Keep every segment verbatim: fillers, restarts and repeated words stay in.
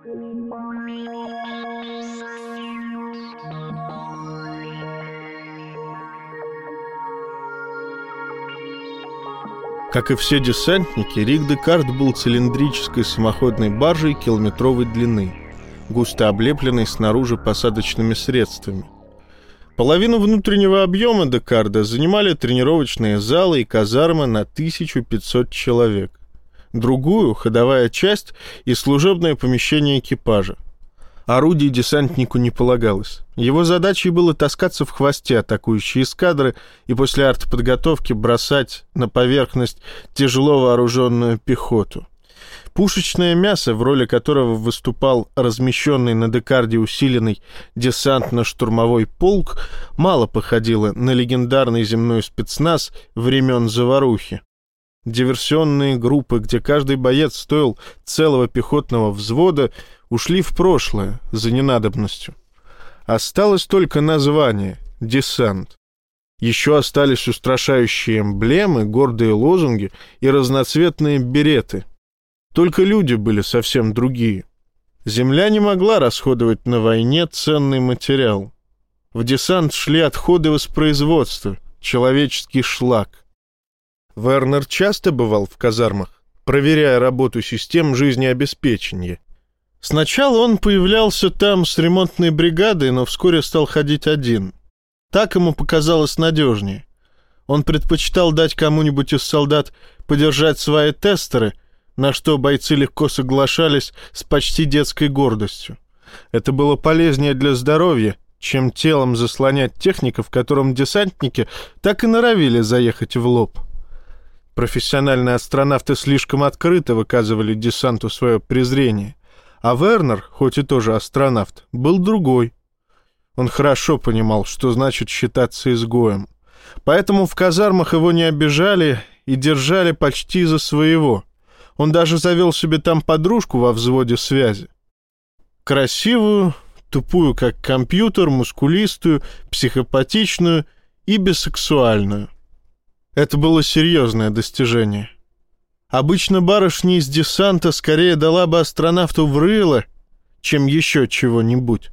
Как и все десантники, Рик Декарт был цилиндрической самоходной баржей километровой длины, густо облепленной снаружи посадочными средствами. Половину внутреннего объема Декарда занимали тренировочные залы и казармы на тысячу пятьсот человек. Другую — ходовая часть и служебное помещение экипажа. Орудий десантнику не полагалось. Его задачей было таскаться в хвосте атакующей эскадры и после артподготовки бросать на поверхность тяжело вооруженную пехоту. Пушечное мясо, в роли которого выступал размещенный на Декарде усиленный десантно-штурмовой полк, мало походило на легендарный земной спецназ времен Заварухи. Диверсионные группы, где каждый боец стоил целого пехотного взвода, ушли в прошлое за ненадобностью. Осталось только название — десант. Еще остались устрашающие эмблемы, гордые лозунги и разноцветные береты. Только люди были совсем другие. Земля не могла расходовать на войне ценный материал. В десант шли отходы воспроизводства, человеческий шлак. Вернер часто бывал в казармах, проверяя работу систем жизнеобеспечения. Сначала он появлялся там с ремонтной бригадой, но вскоре стал ходить один. Так ему показалось надежнее. Он предпочитал дать кому-нибудь из солдат подержать свои тестеры, на что бойцы легко соглашались с почти детской гордостью. Это было полезнее для здоровья, чем телом заслонять техников, которым десантники так и норовили заехать в лоб. Профессиональные астронавты слишком открыто выказывали десанту свое презрение, а Вернер, хоть и тоже астронавт, был другой. Он хорошо понимал, что значит считаться изгоем. Поэтому в казармах его не обижали и держали почти за своего. Он даже завел себе там подружку во взводе связи. Красивую, тупую как компьютер, мускулистую, психопатичную и бисексуальную. Это было серьезное достижение. Обычно барышня из десанта скорее дала бы астронавту в рыло, чем еще чего-нибудь.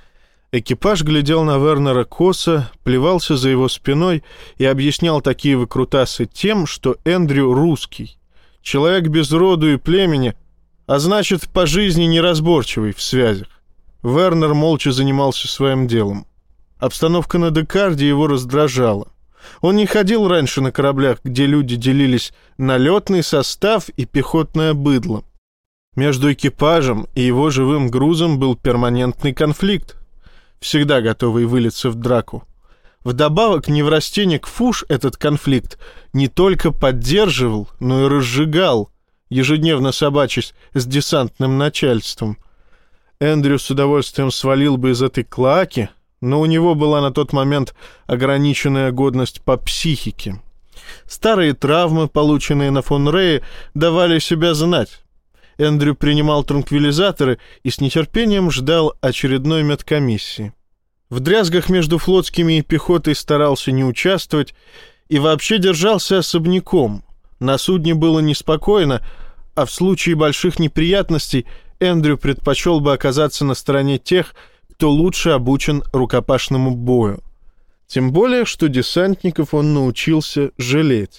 Экипаж глядел на Вернера косо, плевался за его спиной и объяснял такие выкрутасы тем, что Эндрю русский. Человек без роду и племени, а значит, по жизни неразборчивый в связях. Вернер молча занимался своим делом. Обстановка на Декарде его раздражала. Он не ходил раньше на кораблях, где люди делились на летный состав и пехотное быдло. Между экипажем и его живым грузом был перманентный конфликт, всегда готовый вылиться в драку. Вдобавок, неврастенник Фуш этот конфликт не только поддерживал, но и разжигал, ежедневно собачась с десантным начальством. Эндрю с удовольствием свалил бы из этой клоаки, но у него была на тот момент ограниченная годность по психике. Старые травмы, полученные на фон Рее, давали себя знать. Эндрю принимал транквилизаторы и с нетерпением ждал очередной медкомиссии. В дрязгах между флотскими и пехотой старался не участвовать и вообще держался особняком. На судне было неспокойно, а в случае больших неприятностей Эндрю предпочел бы оказаться на стороне тех, кто лучше обучен рукопашному бою. Тем более, что десантников он научился жалеть.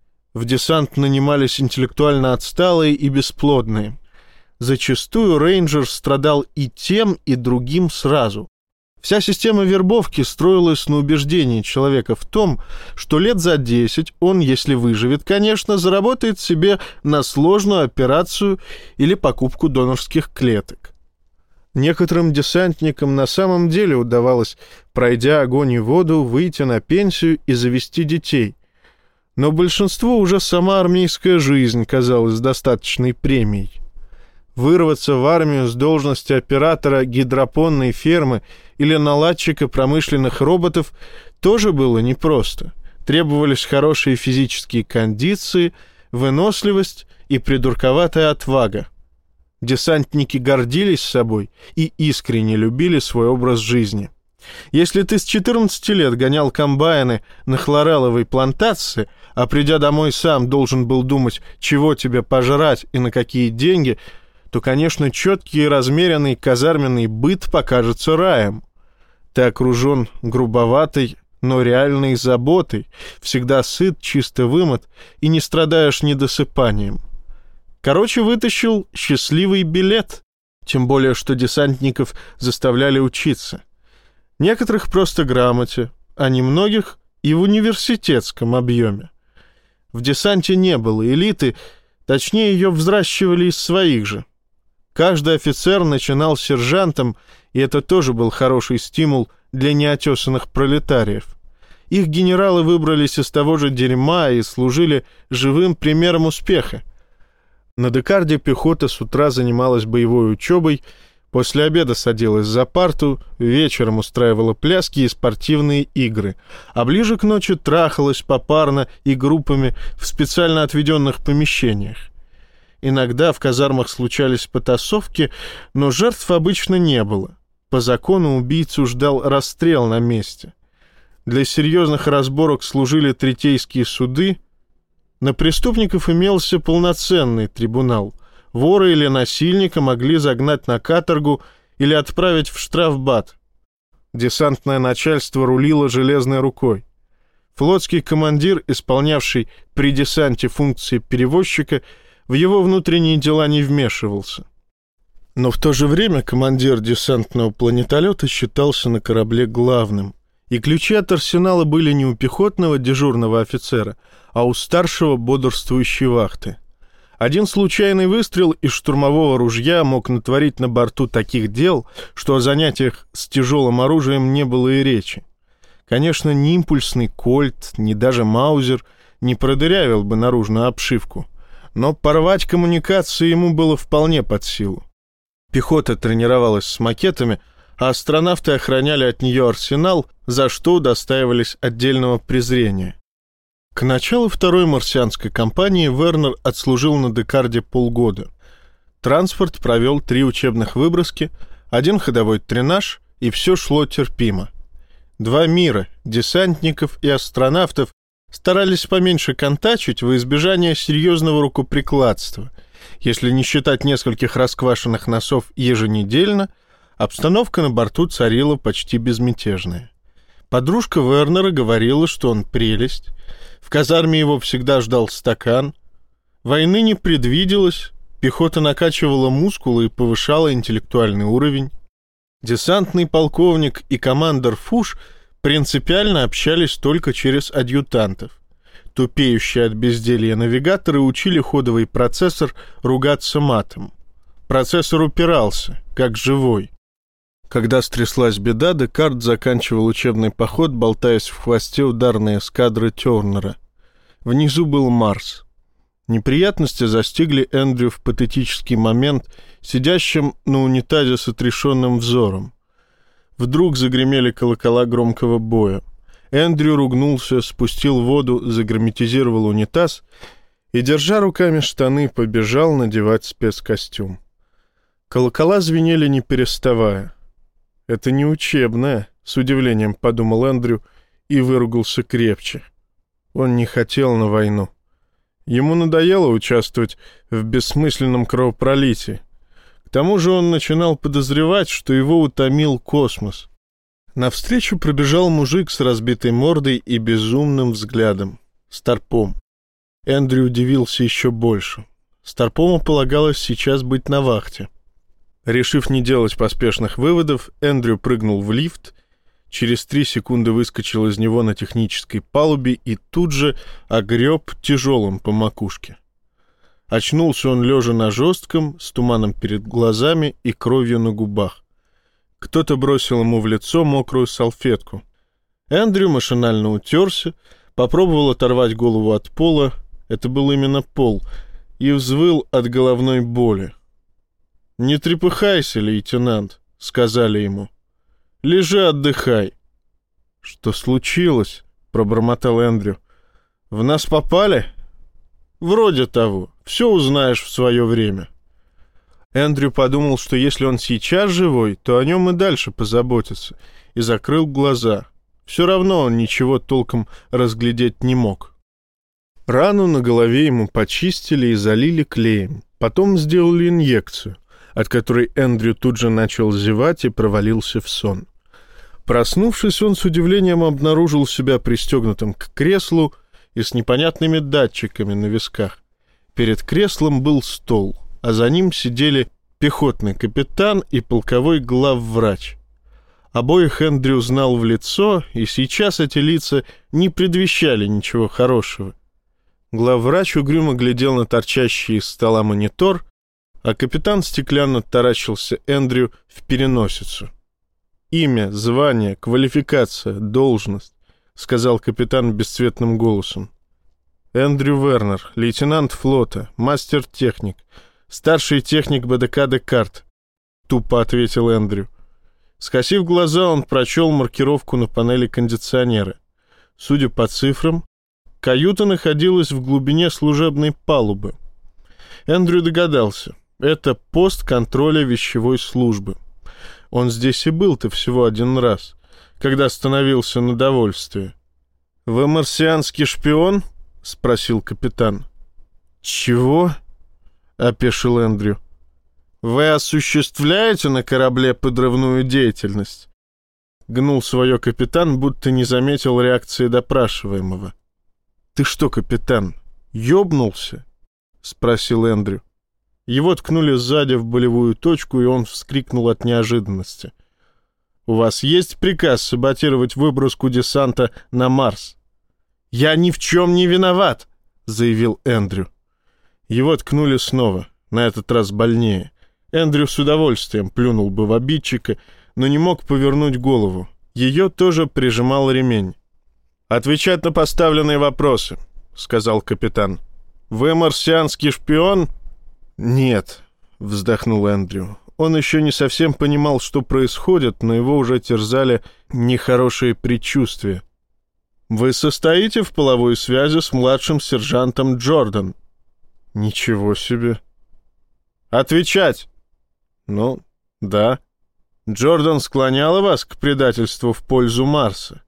В десант нанимались интеллектуально отсталые и бесплодные. Зачастую рейнджер страдал и тем, и другим сразу. Вся система вербовки строилась на убеждении человека в том, что лет за десять он, если выживет, конечно, заработает себе на сложную операцию или покупку донорских клеток. Некоторым десантникам на самом деле удавалось, пройдя огонь и воду, выйти на пенсию и завести детей. Но большинству уже сама армейская жизнь казалась достаточной премией. Вырваться в армию с должности оператора гидропонной фермы или наладчика промышленных роботов тоже было непросто. Требовались хорошие физические кондиции, выносливость и придурковатая отвага. Десантники гордились собой и искренне любили свой образ жизни. Если ты с четырнадцати лет гонял комбайны на хлорелловой плантации, а придя домой сам должен был думать, чего тебе пожрать и на какие деньги, то, конечно, четкий и размеренный казарменный быт покажется раем. Ты окружен грубоватой, но реальной заботой, всегда сыт, чисто вымыт и не страдаешь недосыпанием. Короче, вытащил счастливый билет, тем более, что десантников заставляли учиться. Некоторых просто грамоте, а немногих и в университетском объеме. В десанте не было элиты, точнее, ее взращивали из своих же. Каждый офицер начинал сержантом, и это тоже был хороший стимул для неотесанных пролетариев. Их генералы выбрались из того же дерьма и служили живым примером успеха. На Декарде пехота с утра занималась боевой учебой, после обеда садилась за парту, вечером устраивала пляски и спортивные игры, а ближе к ночи трахалась попарно и группами в специально отведенных помещениях. Иногда в казармах случались потасовки, но жертв обычно не было. По закону убийцу ждал расстрел на месте. Для серьезных разборок служили третейские суды. На преступников имелся полноценный трибунал. Вора или насильника могли загнать на каторгу или отправить в штрафбат. Десантное начальство рулило железной рукой. Флотский командир, исполнявший при десанте функции перевозчика, в его внутренние дела не вмешивался. Но в то же время командир десантного планетолета считался на корабле главным, и ключи от арсенала были не у пехотного дежурного офицера, а у старшего бодрствующей вахты. Один случайный выстрел из штурмового ружья мог натворить на борту таких дел, что о занятиях с тяжелым оружием не было и речи. Конечно, ни импульсный кольт, ни даже маузер не продырявил бы наружную обшивку, но порвать коммуникации ему было вполне под силу. Пехота тренировалась с макетами, а астронавты охраняли от нее арсенал, за что удостаивались отдельного презрения. К началу второй марсианской кампании Вернер отслужил на Декарде полгода. Транспорт провел три учебных выброски, один ходовой тренаж, и все шло терпимо. Два мира, десантников и астронавтов, старались поменьше контачить во избежание серьезного рукоприкладства. Если не считать нескольких расквашенных носов еженедельно, обстановка на борту царила почти безмятежная. Подружка Вернера говорила, что он прелесть. В казарме его всегда ждал стакан. Войны не предвиделось, пехота накачивала мускулы и повышала интеллектуальный уровень. Десантный полковник и командор Фуш принципиально общались только через адъютантов. Тупеющие от безделья навигаторы учили ходовый процессор ругаться матом. Процессор упирался, как живой. Когда стряслась беда, Декард заканчивал учебный поход, болтаясь в хвосте ударной эскадры Тернера. Внизу был Марс. Неприятности застигли Эндрю в патетический момент, сидящим на унитазе с отрешенным взором. Вдруг загремели колокола громкого боя. Эндрю ругнулся, спустил воду, загерметизировал унитаз и, держа руками штаны, побежал надевать спецкостюм. Колокола звенели не переставая. «Это не учебное», — с удивлением подумал Эндрю и выругался крепче. Он не хотел на войну. Ему надоело участвовать в бессмысленном кровопролитии. К тому же он начинал подозревать, что его утомил космос. Навстречу пробежал мужик с разбитой мордой и безумным взглядом. Старпом. Эндрю удивился еще больше. Старпому полагалось сейчас быть на вахте. Решив не делать поспешных выводов, Эндрю прыгнул в лифт, через три секунды выскочил из него на технической палубе и тут же огреб тяжелым по макушке. Очнулся он лежа на жестком, с туманом перед глазами и кровью на губах. Кто-то бросил ему в лицо мокрую салфетку. Эндрю машинально утерся, попробовал оторвать голову от пола, это был именно пол, и взвыл от головной боли. «Не трепыхайся, лейтенант», — сказали ему. «Лежи, отдыхай». «Что случилось?» — пробормотал Эндрю. «В нас попали?» «Вроде того. Все узнаешь в свое время». Эндрю подумал, что если он сейчас живой, то о нем и дальше позаботятся, и закрыл глаза. Все равно он ничего толком разглядеть не мог. Рану на голове ему почистили и залили клеем. Потом сделали инъекцию, от которой Эндрю тут же начал зевать и провалился в сон. Проснувшись, он с удивлением обнаружил себя пристегнутым к креслу и с непонятными датчиками на висках. Перед креслом был стол, а за ним сидели пехотный капитан и полковой главврач. Обоих Эндрю знал в лицо, и сейчас эти лица не предвещали ничего хорошего. Главврач угрюмо глядел на торчащий из стола монитор, а капитан стеклянно таращился Эндрю в переносицу. «Имя, звание, квалификация, должность», — сказал капитан бесцветным голосом. «Эндрю Вернер, лейтенант флота, мастер-техник, старший техник БДК «Декарт», — тупо ответил Эндрю. Скосив глаза, он прочел маркировку на панели кондиционера. Судя по цифрам, каюта находилась в глубине служебной палубы. Эндрю догадался, это пост контроля вещевой службы. Он здесь и был-то всего один раз, когда становился на довольствие. «Вы марсианский шпион?» — спросил капитан. «Чего?» — опешил Эндрю. «Вы осуществляете на корабле подрывную деятельность?» Гнул свое капитан, будто не заметил реакции допрашиваемого. «Ты что, капитан, ёбнулся?» — спросил Эндрю. Его ткнули сзади в болевую точку, и он вскрикнул от неожиданности. «У вас есть приказ саботировать выброску десанта на Марс?» «Я ни в чем не виноват!» — заявил Эндрю. Его ткнули снова, на этот раз больнее. Эндрю с удовольствием плюнул бы в обидчика, но не мог повернуть голову. Ее тоже прижимал ремень. «Отвечать на поставленные вопросы», — сказал капитан. «Вы марсианский шпион?» «Нет», — вздохнул Эндрю. Он еще не совсем понимал, что происходит, но его уже терзали нехорошие предчувствия. «Вы состоите в половой связи с младшим сержантом Джордан?» «Ничего себе!» «Отвечать!» «Ну, да. Джордан склоняла вас к предательству в пользу Марса?»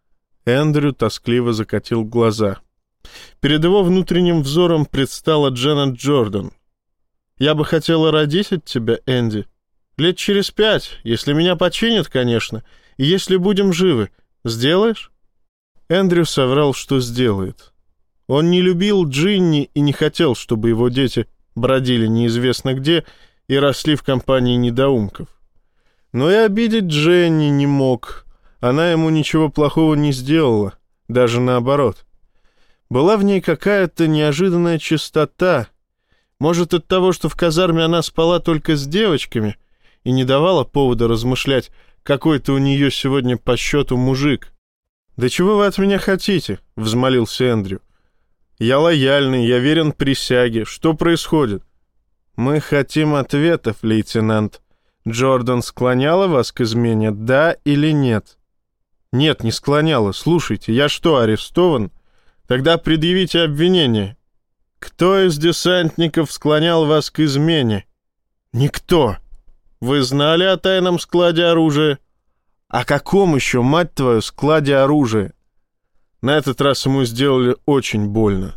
Эндрю тоскливо закатил глаза. Перед его внутренним взором предстала Дженнет Джордан. «Я бы хотела родить от тебя, Энди. Лет через пять, если меня починят, конечно, и если будем живы. Сделаешь?» Эндрю соврал, что сделает. Он не любил Джинни и не хотел, чтобы его дети бродили неизвестно где и росли в компании недоумков. Но и обидеть Дженни не мог. Она ему ничего плохого не сделала, даже наоборот. Была в ней какая-то неожиданная чистота. Может, от того, что в казарме она спала только с девочками и не давала повода размышлять, какой-то у нее сегодня по счету мужик. «Да чего вы от меня хотите?» — взмолился Эндрю. «Я лояльный, я верен присяге. Что происходит?» «Мы хотим ответов, лейтенант. Джордан склоняла вас к измене, да или нет?» «Нет, не склоняла. Слушайте, я что, арестован? Тогда предъявите обвинение». «Кто из десантников склонял вас к измене?» «Никто». «Вы знали о тайном складе оружия?» «О каком еще, мать твою, складе оружия?» На этот раз ему сделали очень больно.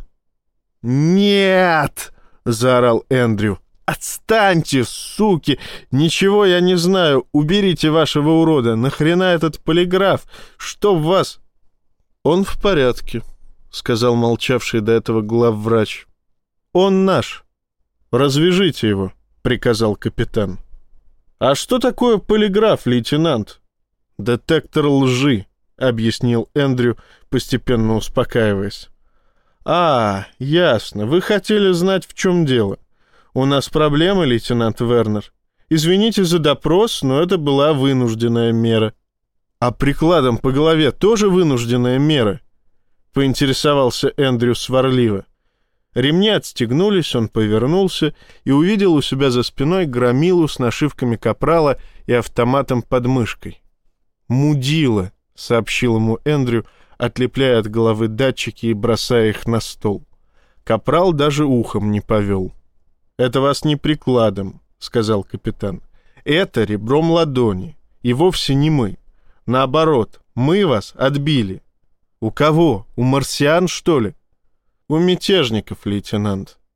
«Нет!» — заорал Эндрю. «Отстаньте, суки! Ничего я не знаю. Уберите вашего урода. Нахрена этот полиграф? Чтоб вас...» «Он в порядке», — сказал молчавший до этого главврач. «Он наш. Развяжите его», — приказал капитан. «А что такое полиграф, лейтенант?» «Детектор лжи», — объяснил Эндрю, постепенно успокаиваясь. «А, ясно. Вы хотели знать, в чем дело. У нас проблемы, лейтенант Вернер. Извините за допрос, но это была вынужденная мера». «А прикладом по голове тоже вынужденная мера?» — поинтересовался Эндрю сварливо. Ремни отстегнулись, он повернулся и увидел у себя за спиной громилу с нашивками капрала и автоматом под мышкой. «Мудила», — сообщил ему Эндрю, отлепляя от головы датчики и бросая их на стол. Капрал даже ухом не повел. «Это вас не прикладом», — сказал капитан. «Это ребром ладони, и вовсе не мы. Наоборот, мы вас отбили». «У кого? У марсиан, что ли?» «У мятежников, лейтенант.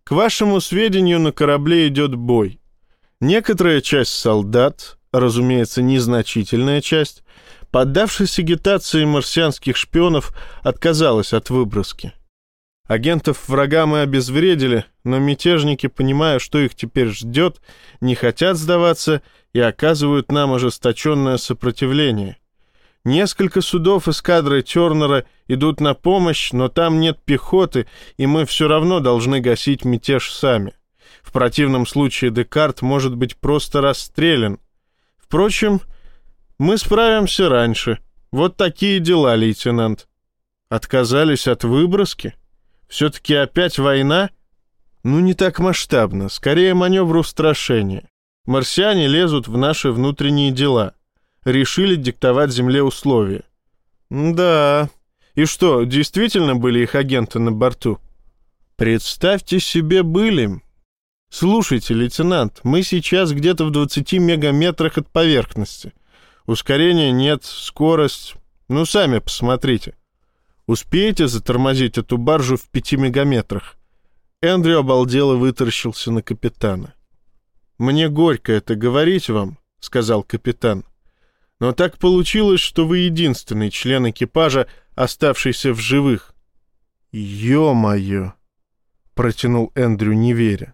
К вашему сведению, на корабле идет бой. Некоторая часть солдат, разумеется, незначительная часть, поддавшись агитации марсианских шпионов, отказалась от выброски. Агентов врага мы обезвредили, но мятежники, понимая, что их теперь ждет, не хотят сдаваться и оказывают нам ожесточенное сопротивление. Несколько судов эскадры Тернера идут на помощь, но там нет пехоты, и мы все равно должны гасить мятеж сами. В противном случае Декарт может быть просто расстрелян. Впрочем, мы справимся раньше. Вот такие дела, лейтенант. Отказались от выброски? Все-таки опять война? Ну, не так масштабно, скорее маневр устрашения. Марсиане лезут в наши внутренние дела. Решили диктовать Земле условия. Да. И что, действительно были их агенты на борту? Представьте себе, были. Слушайте, лейтенант, мы сейчас где-то в двадцати мегаметрах от поверхности. Ускорения нет, скорость... Ну, сами посмотрите. Успеете затормозить эту баржу в пяти мегаметрах? Эндрю обалдело вытаращился на капитана. «Мне горько это говорить вам», — сказал капитан. «Но так получилось, что вы единственный член экипажа, оставшийся в живых». «Ё-моё!» — протянул Эндрю, не веря.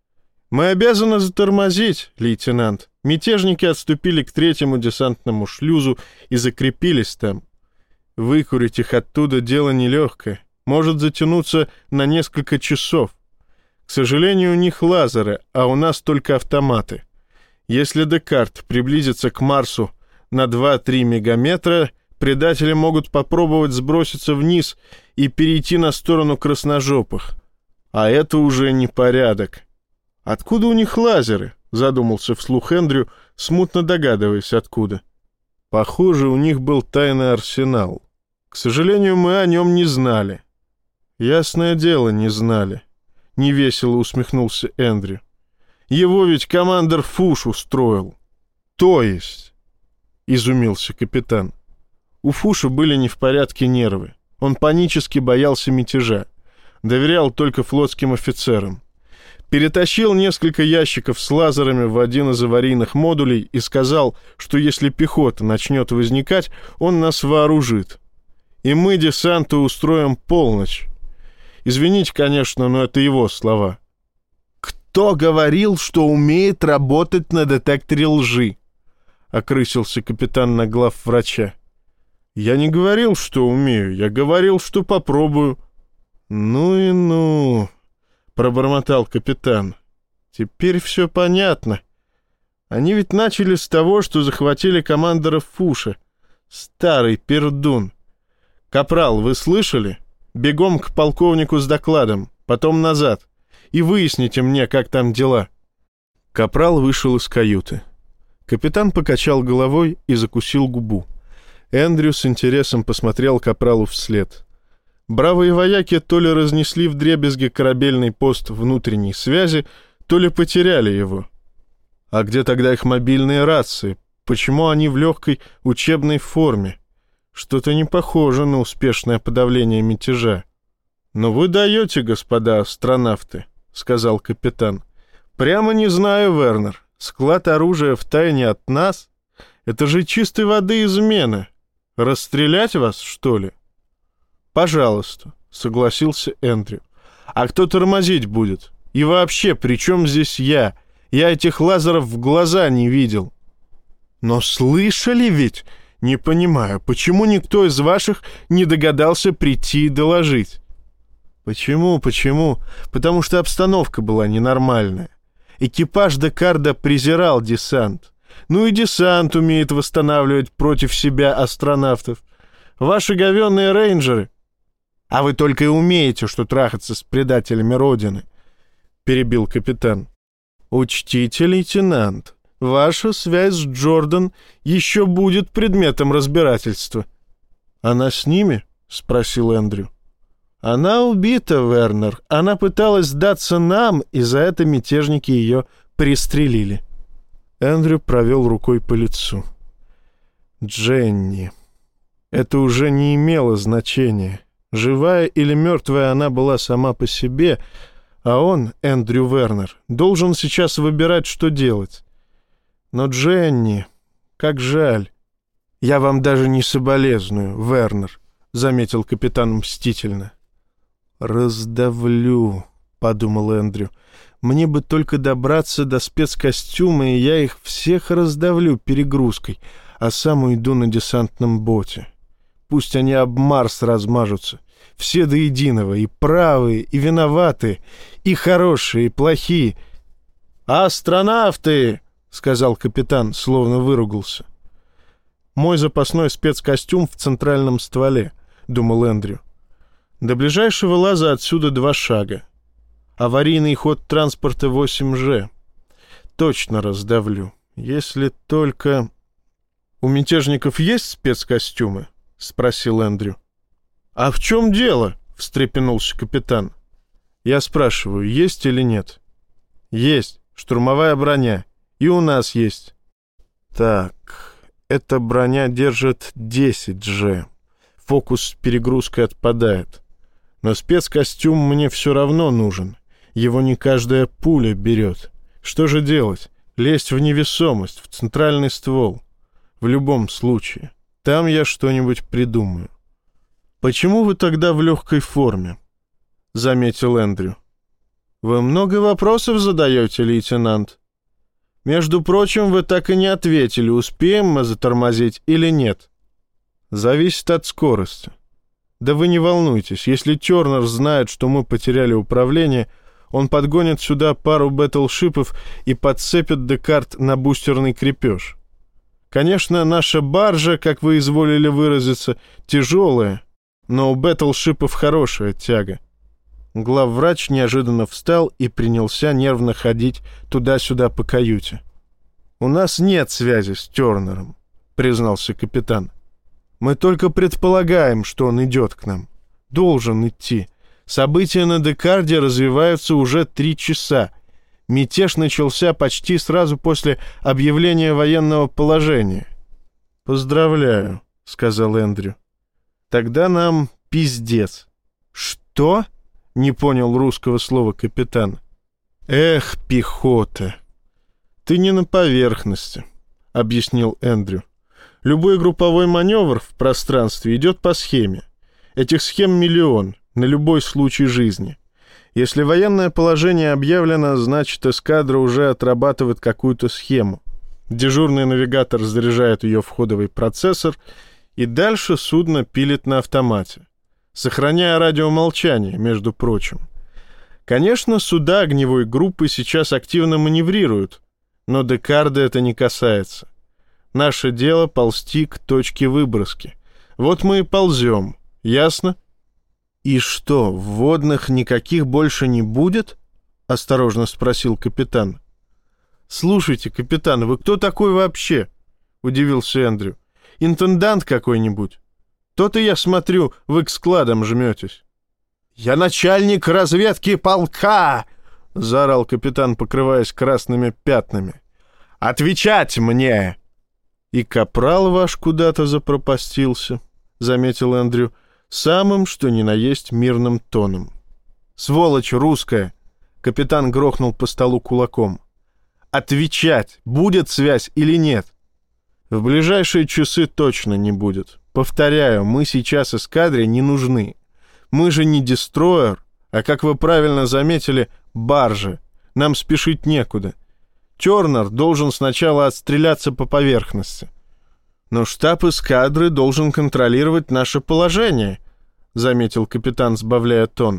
«Мы обязаны затормозить, лейтенант. Мятежники отступили к третьему десантному шлюзу и закрепились там. Выкурить их оттуда дело нелегкое, может затянуться на несколько часов. К сожалению, у них лазеры, а у нас только автоматы. Если Декарт приблизится к Марсу на два-три мегаметра, предатели могут попробовать сброситься вниз и перейти на сторону красножопых. А это уже не порядок. Откуда у них лазеры?» — задумался вслух Эндрю, смутно догадываясь, откуда. «Похоже, у них был тайный арсенал. К сожалению, мы о нем не знали». «Ясное дело, не знали», — невесело усмехнулся Эндрю. «Его ведь командир Фуш устроил». «То есть?» — изумился капитан. У Фуша были не в порядке нервы. Он панически боялся мятежа. Доверял только флотским офицерам. Перетащил несколько ящиков с лазерами в один из аварийных модулей и сказал, что если пехота начнет возникать, он нас вооружит. И мы десанту устроим полночь. Извините, конечно, но это его слова. «Кто говорил, что умеет работать на детекторе лжи?» — окрысился капитан на главврача. «Я не говорил, что умею, я говорил, что попробую». «Ну и ну», — пробормотал капитан. «Теперь все понятно. Они ведь начали с того, что захватили командора Фуша. Старый пердун. Капрал, вы слышали? Бегом к полковнику с докладом, потом назад, и выясните мне, как там дела». Капрал вышел из каюты. Капитан покачал головой и закусил губу. Эндрю с интересом посмотрел Капралу вслед. Бравые вояки то ли разнесли вдребезги корабельный пост внутренней связи, то ли потеряли его. А где тогда их мобильные рации? Почему они в легкой учебной форме? Что-то не похоже на успешное подавление мятежа. «Но вы даете, господа астронавты», — сказал капитан. «Прямо не знаю, Вернер. Склад оружия втайне от нас? Это же чистой воды измена. Расстрелять вас, что ли?» «Пожалуйста», — согласился Эндрю. «А кто тормозить будет? И вообще, при чем здесь я? Я этих лазеров в глаза не видел». «Но слышали ведь? Не понимаю, почему никто из ваших не догадался прийти и доложить?» «Почему, почему? Потому что обстановка была ненормальная. Экипаж Декарда презирал десант. Ну и десант умеет восстанавливать против себя астронавтов. Ваши говенные рейнджеры. А вы только и умеете, что трахаться с предателями Родины», — перебил капитан. «Учтите, лейтенант, ваша связь с Джордан еще будет предметом разбирательства». «Она с ними?» — спросил Эндрю. «Она убита, Вернер. Она пыталась сдаться нам, и за это мятежники ее пристрелили». Эндрю провел рукой по лицу. «Дженни. Это уже не имело значения. Живая или мертвая она была сама по себе, А он, Эндрю Вернер, должен сейчас выбирать, что делать. Но Дженни, как жаль. Я вам даже не соболезную, Вернер, заметил капитан мстительно. Раздавлю, подумал Эндрю. Мне бы только добраться до спецкостюма, и я их всех раздавлю перегрузкой, а сам уйду на десантном боте. Пусть они об Марс размажутся. Все до единого, и правые, и виноватые, и хорошие, и плохие. «Астронавты!» — сказал капитан, словно выругался. «Мой запасной спецкостюм в центральном стволе», — думал Эндрю. «До ближайшего лаза отсюда два шага. Аварийный ход транспорта восемь Ж. Точно раздавлю, если только...» «У мятежников есть спецкостюмы?» — спросил Эндрю. «А в чем дело?» — встрепенулся капитан. «Я спрашиваю, есть или нет?» «Есть. Штурмовая броня. И у нас есть». «Так, эта броня держит десять Ж. Фокус с перегрузкой отпадает. Но спецкостюм мне все равно нужен. Его не каждая пуля берет. Что же делать? Лезть в невесомость, в центральный ствол. В любом случае. Там я что-нибудь придумаю». «Почему вы тогда в легкой форме?» — заметил Эндрю. «Вы много вопросов задаете, лейтенант. Между прочим, вы так и не ответили, успеем мы затормозить или нет. Зависит от скорости. Да вы не волнуйтесь, если Тернер знает, что мы потеряли управление, он подгонит сюда пару бэтлшипов и подцепит Декарт на бустерный крепеж. Конечно, наша баржа, как вы изволили выразиться, тяжелая, но у бэтлшипов хорошая тяга». Главврач неожиданно встал и принялся нервно ходить туда-сюда по каюте. «У нас нет связи с Тернером», — признался капитан. «Мы только предполагаем, что он идет к нам. Должен идти. События на Декарде развиваются уже три часа. Мятеж начался почти сразу после объявления военного положения». «Поздравляю», — сказал Эндрю. «Тогда нам пиздец». «Что?» — не понял русского слова капитан. «Эх, пехота!» «Ты не на поверхности», — объяснил Эндрю. «Любой групповой маневр в пространстве идет по схеме. Этих схем миллион, на любой случай жизни. Если военное положение объявлено, значит, эскадра уже отрабатывает какую-то схему. Дежурный навигатор заряжает ее в ходовый процессор, и дальше судно пилит на автомате, сохраняя радиомолчание, между прочим. Конечно, суда огневой группы сейчас активно маневрируют, но Декарда это не касается. Наше дело ползти к точке выброски. Вот мы и ползем, ясно?» «И что, вводных никаких больше не будет?» — осторожно спросил капитан. «Слушайте, капитан, вы кто такой вообще?» — удивился Эндрю. «Интендант какой-нибудь? То-то, я смотрю, вы к складам жметесь». «Я начальник разведки полка!» — заорал капитан, покрываясь красными пятнами. «Отвечать мне!» «И капрал ваш куда-то запропастился», — заметил Эндрю, самым, что ни на есть, мирным тоном. «Сволочь русская!» — капитан грохнул по столу кулаком. «Отвечать, будет связь или нет?» «В ближайшие часы точно не будет. Повторяю, мы сейчас эскадре не нужны. Мы же не дестройер, а, как вы правильно заметили, баржа. Нам спешить некуда. Тернер должен сначала отстреляться по поверхности. Но штаб эскадры должен контролировать наше положение», — заметил капитан, сбавляя тон.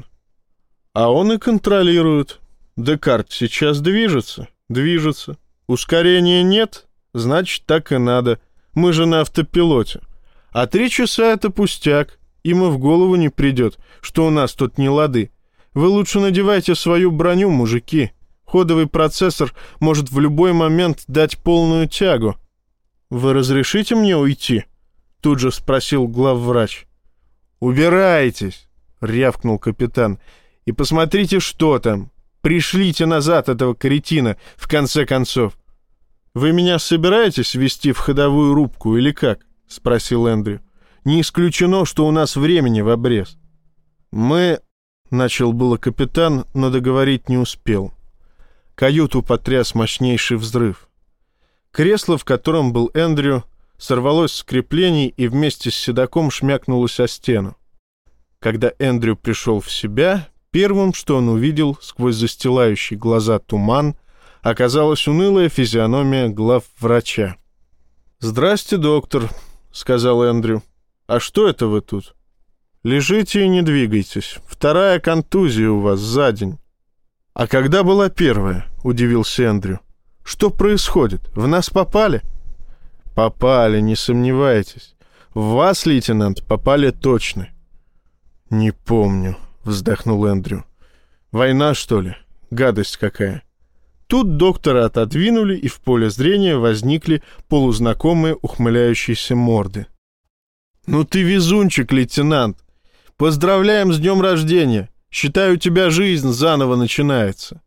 «А он и контролирует. Декарт сейчас движется, движется. Ускорения нет, значит, так и надо. Мы же на автопилоте. А три часа — это пустяк. Им и в голову не придет, что у нас тут не лады. Вы лучше надевайте свою броню, мужики. Ходовый процессор может в любой момент дать полную тягу». «Вы разрешите мне уйти?» — тут же спросил главврач. «Убирайтесь!» — рявкнул капитан. «И посмотрите, что там. Пришлите назад этого кретина, в конце концов». «Вы меня собираетесь вести в ходовую рубку или как?» — спросил Эндрю. «Не исключено, что у нас времени в обрез». «Мы...» Начал было капитан, но договорить не успел. Каюту потряс мощнейший взрыв. Кресло, в котором был Эндрю, сорвалось с креплений и вместе с седаком шмякнулось о стену. Когда Эндрю пришел в себя, первым, что он увидел сквозь застилающий глаза туман, оказалась унылая физиономия главврача. «Здрасте, доктор», — сказал Эндрю. «А что это вы тут?» «Лежите и не двигайтесь. Вторая контузия у вас за день». «А когда была первая?» — удивился Эндрю. «Что происходит? В нас попали?» «Попали, не сомневайтесь. В вас, лейтенант, попали точно». «Не помню», — вздохнул Эндрю. «Война, что ли? Гадость какая». Тут доктора отодвинули, и в поле зрения возникли полузнакомые ухмыляющиеся морды. «Ну ты везунчик, лейтенант! Поздравляем с днем рождения! Считаю, у тебя жизнь заново начинается!»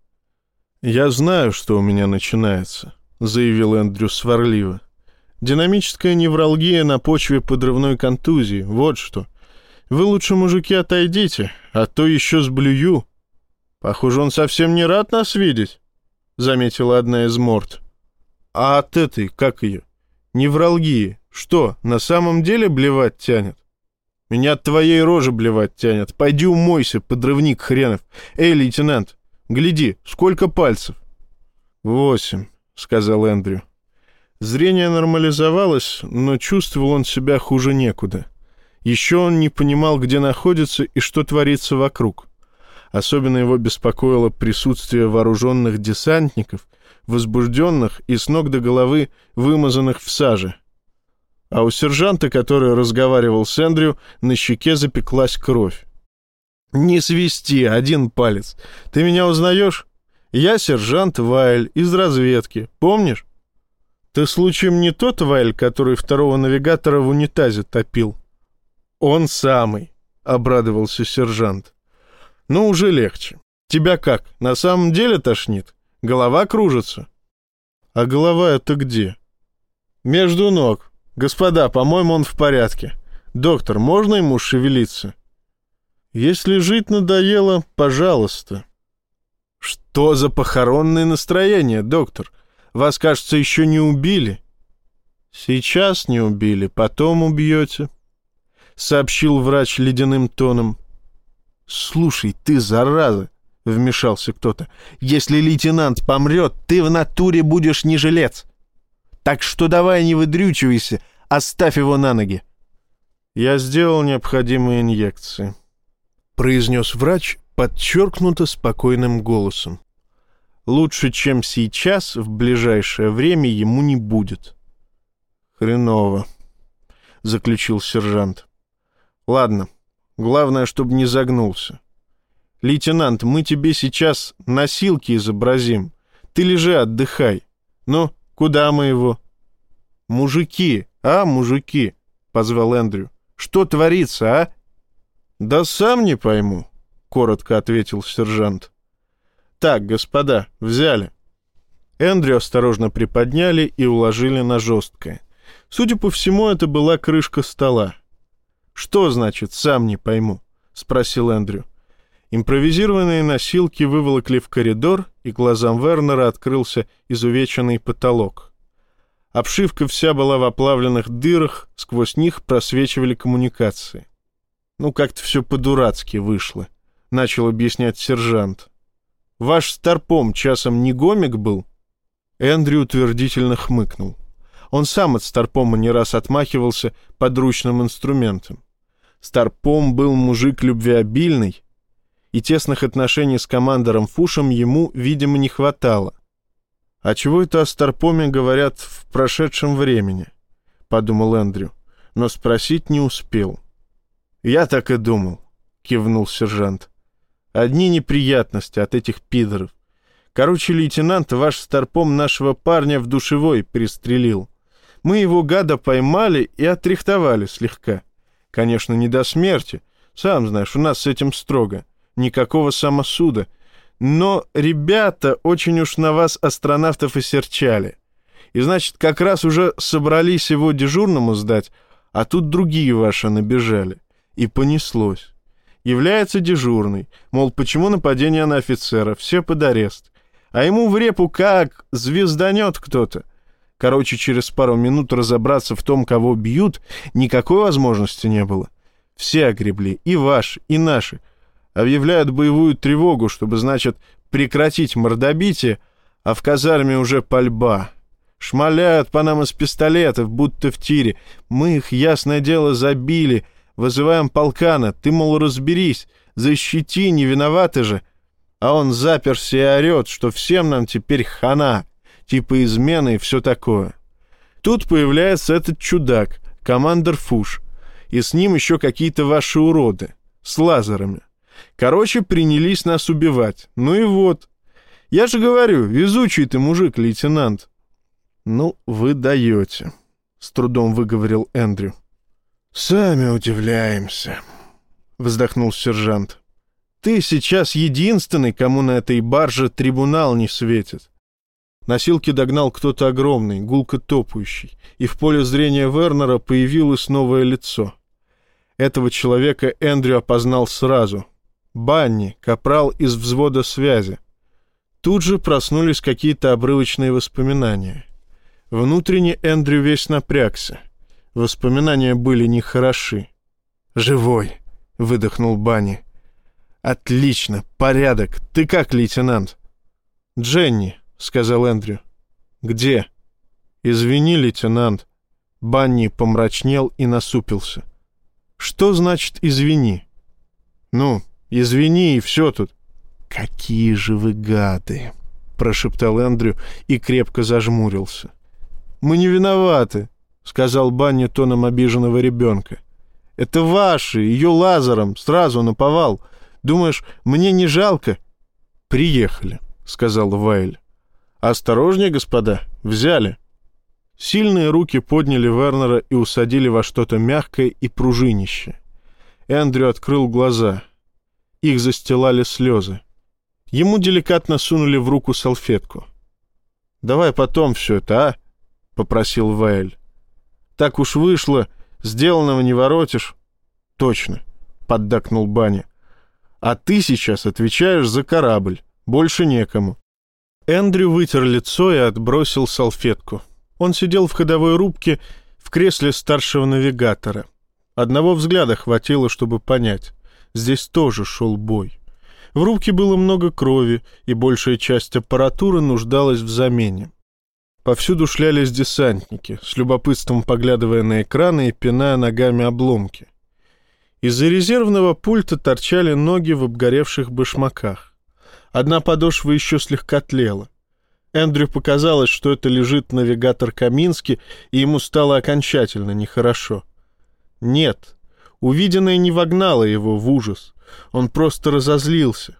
«Я знаю, что у меня начинается», — заявил Эндрю сварливо. «Динамическая невралгия на почве подрывной контузии, вот что. Вы лучше, мужики, отойдите, а то еще сблюю». «Похоже, он совсем не рад нас видеть», — заметила одна из морд. «А от этой, как ее, невралгии, что, на самом деле блевать тянет?» «Меня от твоей рожи блевать тянет. Пойди умойся, подрывник хренов. Эй, лейтенант, гляди, сколько пальцев?» «Восемь», — сказал Эндрю. Зрение нормализовалось, но чувствовал он себя хуже некуда. Еще он не понимал, где находится и что творится вокруг. Особенно его беспокоило присутствие вооруженных десантников, возбужденных и с ног до головы вымазанных в саже. А у сержанта, который разговаривал с Эндрю, на щеке запеклась кровь. «Не свисти, один палец. Ты меня узнаешь? Я сержант Вайль из разведки, помнишь? Ты случаем не тот Вайль, который второго навигатора в унитазе топил?» «Он самый», — обрадовался сержант. «Ну, уже легче. Тебя как, на самом деле тошнит? Голова кружится?» «А голова это где?» «Между ног. Господа, по-моему, он в порядке. Доктор, можно ему шевелиться?» «Если жить надоело, пожалуйста». «Что за похоронное настроение, доктор? Вас, кажется, еще не убили». «Сейчас не убили, потом убьете», — сообщил врач ледяным тоном. «Слушай, ты, зараза!» — вмешался кто-то. «Если лейтенант помрет, ты в натуре будешь не жилец. Так что давай не выдрючивайся, оставь его на ноги». «Я сделал необходимые инъекции», — произнес врач подчеркнуто спокойным голосом. «Лучше, чем сейчас, в ближайшее время ему не будет». «Хреново», — заключил сержант. «Ладно, главное, чтобы не загнулся. Лейтенант, мы тебе сейчас носилки изобразим. Ты лежи, отдыхай. Ну, куда мы его?» «Мужики, а, мужики», — позвал Эндрю. «Что творится, а?» «Да сам не пойму», — коротко ответил сержант. «Так, господа, взяли». Эндрю осторожно приподняли и уложили на жесткое. Судя по всему, это была крышка стола. «Что значит «сам не пойму»?» — спросил Эндрю. Импровизированные носилки выволокли в коридор, и глазам Вернера открылся изувеченный потолок. Обшивка вся была в оплавленных дырах, сквозь них просвечивали коммуникации. «Ну, как-то все по-дурацки вышло», — начал объяснять сержант. «Ваш старпом часом не гомик был?» Эндрю утвердительно хмыкнул. Он сам от старпома не раз отмахивался подручным инструментом. Старпом был мужик любвеобильный, и тесных отношений с командором Фушем ему, видимо, не хватало. «А чего это о старпоме говорят в прошедшем времени?» — подумал Эндрю, но спросить не успел. «Я так и думал», — кивнул сержант. «Одни неприятности от этих пидоров. Короче, лейтенант, ваш старпом нашего парня в душевой пристрелил. Мы его, гада, поймали и отрихтовали слегка. Конечно, не до смерти. Сам знаешь, у нас с этим строго. Никакого самосуда. Но ребята очень уж на вас, астронавтов, и серчали. И, значит, как раз уже собрались его дежурному сдать, а тут другие ваши набежали. И понеслось. Является дежурный, мол, почему нападение на офицера, все под арест. А ему в репу как звезданет кто-то. Короче, через пару минут разобраться в том, кого бьют, никакой возможности не было. Все огребли, и ваши, и наши. Объявляют боевую тревогу, чтобы, значит, прекратить мордобитие, а в казарме уже пальба. Шмаляют по нам из пистолетов, будто в тире. Мы их, ясное дело, забили. Вызываем полкана. Ты, мол, разберись, защити, не виноваты же. А он заперся и орет, что всем нам теперь хана, типа измены и все такое. Тут появляется этот чудак, командир Фуш, и с ним еще какие-то ваши уроды, с лазерами. Короче, принялись нас убивать. Ну и вот. Я же говорю, везучий ты мужик, лейтенант. Ну, вы даете, с трудом выговорил Эндрю. Сами удивляемся, вздохнул сержант. Ты сейчас единственный, кому на этой барже трибунал не светит. Носилки догнал кто-то огромный, гулко топающий, и в поле зрения Вернера появилось новое лицо. Этого человека Эндрю опознал сразу. Банни, капрал из взвода связи. Тут же проснулись какие-то обрывочные воспоминания. Внутренне Эндрю весь напрягся. Воспоминания были нехороши. «Живой!» — выдохнул Банни. «Отлично, порядок. Ты как, лейтенант?» «Дженни», — сказал Эндрю. «Где?» «Извини, лейтенант». Банни помрачнел и насупился. «Что значит «извини»?» «Ну, извини, и все тут». «Какие же вы гады!» — прошептал Эндрю и крепко зажмурился. «Мы не виноваты», — сказал Банни тоном обиженного ребенка. «Это ваши, ее лазером, сразу наповал. Думаешь, мне не жалко?» «Приехали», — сказал Вайль. «Осторожнее, господа, взяли». Сильные руки подняли Вернера и усадили во что-то мягкое и пружинище. Эндрю открыл глаза. Их застилали слезы. Ему деликатно сунули в руку салфетку. «Давай потом все это, а?» — попросил Вайль. «Так уж вышло, сделанного не воротишь». «Точно», — поддакнул Банни. «А ты сейчас отвечаешь за корабль. Больше некому». Эндрю вытер лицо и отбросил салфетку. Он сидел в ходовой рубке в кресле старшего навигатора. Одного взгляда хватило, чтобы понять. Здесь тоже шел бой. В рубке было много крови, и большая часть аппаратуры нуждалась в замене. Повсюду шлялись десантники, с любопытством поглядывая на экраны и пиная ногами обломки. Из-за резервного пульта торчали ноги в обгоревших башмаках. Одна подошва еще слегка тлела. Эндрю показалось, что это лежит навигатор Камински, и ему стало окончательно нехорошо. Нет, увиденное не вогнало его в ужас. Он просто разозлился.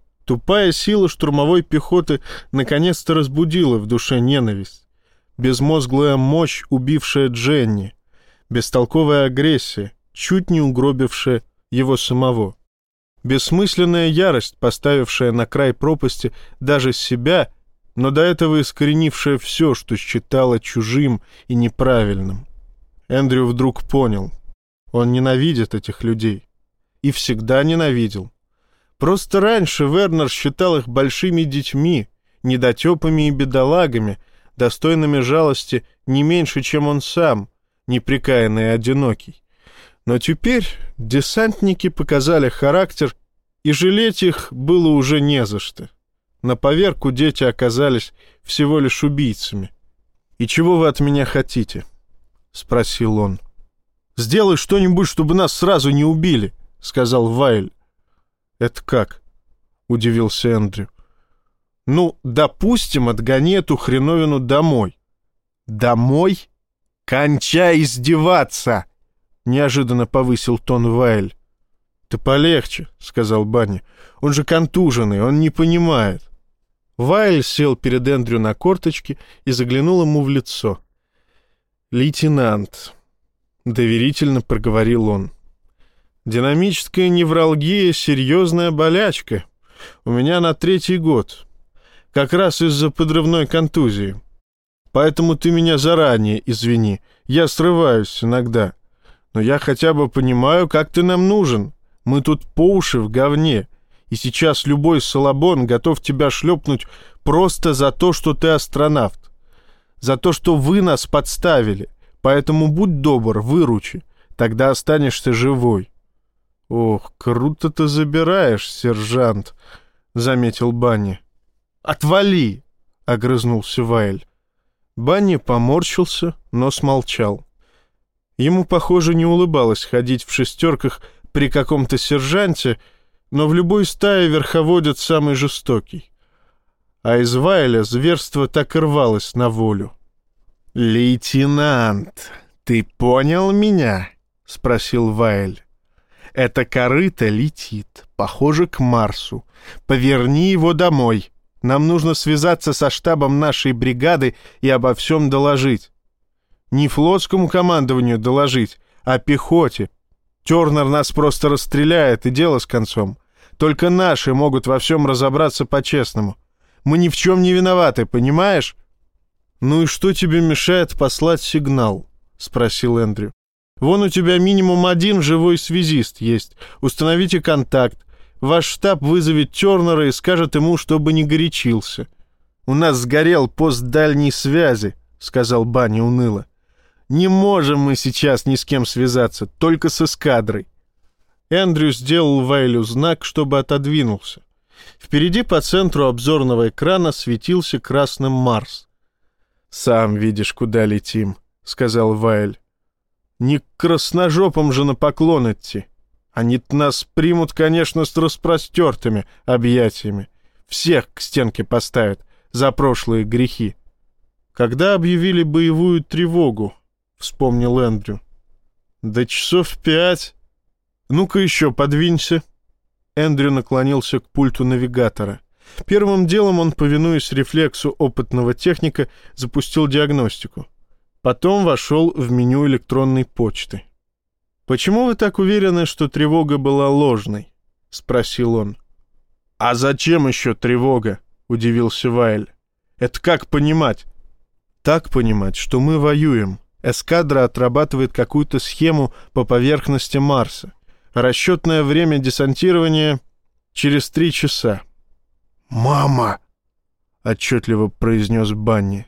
Тупая сила штурмовой пехоты наконец-то разбудила в душе ненависть. Безмозглая мощь, убившая Дженни. Бестолковая агрессия, чуть не угробившая его самого. Бессмысленная ярость, поставившая на край пропасти даже себя, но до этого искоренившая все, что считала чужим и неправильным. Эндрю вдруг понял. Он ненавидит этих людей. И всегда ненавидел. Просто раньше Вернер считал их большими детьми, недотепами и бедолагами, достойными жалости не меньше, чем он сам, непрекаянный и одинокий. Но теперь десантники показали характер, и жалеть их было уже не за что. На поверку дети оказались всего лишь убийцами. «И чего вы от меня хотите?» — спросил он. «Сделай что-нибудь, чтобы нас сразу не убили», — сказал Вайль. «Это как?» — удивился Эндрю. «Ну, допустим, отгони эту хреновину домой». «Домой? Кончай издеваться!» — неожиданно повысил тон Вайль. «Ты полегче», — сказал Банни. «Он же контуженный, он не понимает». Вайль сел перед Эндрю на корточки и заглянул ему в лицо. «Лейтенант», — доверительно проговорил он, — «динамическая невралгия — серьезная болячка. У меня на третий год. Как раз из-за подрывной контузии. Поэтому ты меня заранее извини. Я срываюсь иногда. Но я хотя бы понимаю, как ты нам нужен. Мы тут по уши в говне, и сейчас любой салабон готов тебя шлепнуть просто за то, что ты астронавт. За то, что вы нас подставили. Поэтому будь добр, выручи, тогда останешься живой». «Ох, круто ты забираешь, сержант», — заметил Банни. «Отвали!» — огрызнулся Вайль. Банни поморщился, но смолчал. Ему, похоже, не улыбалось ходить в шестерках при каком-то сержанте, но в любой стае верховодит самый жестокий. А из Вайля зверство так и рвалось на волю. «Лейтенант, ты понял меня?» — спросил Вайль. «Это корыто летит, похоже, к Марсу. Поверни его домой. Нам нужно связаться со штабом нашей бригады и обо всем доложить. Не флотскому командованию доложить, а пехоте. Тернер нас просто расстреляет, и дело с концом. Только наши могут во всем разобраться по-честному. Мы ни в чем не виноваты, понимаешь?» «Ну и что тебе мешает послать сигнал?» — спросил Эндрю. «Вон у тебя минимум один живой связист есть. Установите контакт. Ваш штаб вызовет Тернера и скажет ему, чтобы не горячился». «У нас сгорел пост дальней связи», — сказал Банни уныло. «Не можем мы сейчас ни с кем связаться, только с эскадрой». Эндрю сделал Вайлю знак, чтобы отодвинулся. Впереди по центру обзорного экрана светился красным Марс. «Сам видишь, куда летим», — сказал Вайль. «Не к красножопам же на поклон идти. Они-то нас примут, конечно, с распростертыми объятиями. Всех к стенке поставят за прошлые грехи». «Когда объявили боевую тревогу?» — вспомнил Эндрю. «Да часов пять. Ну-ка еще подвинься». Эндрю наклонился к пульту навигатора. Первым делом он, повинуясь рефлексу опытного техника, запустил диагностику. Потом вошел в меню электронной почты. «Почему вы так уверены, что тревога была ложной?» — спросил он. «А зачем еще тревога?» — удивился Вайль. «Это как понимать?» «Так понимать, что мы воюем. Эскадра отрабатывает какую-то схему по поверхности Марса. Расчетное время десантирования через три часа». «Мама!» — отчетливо произнес Банни.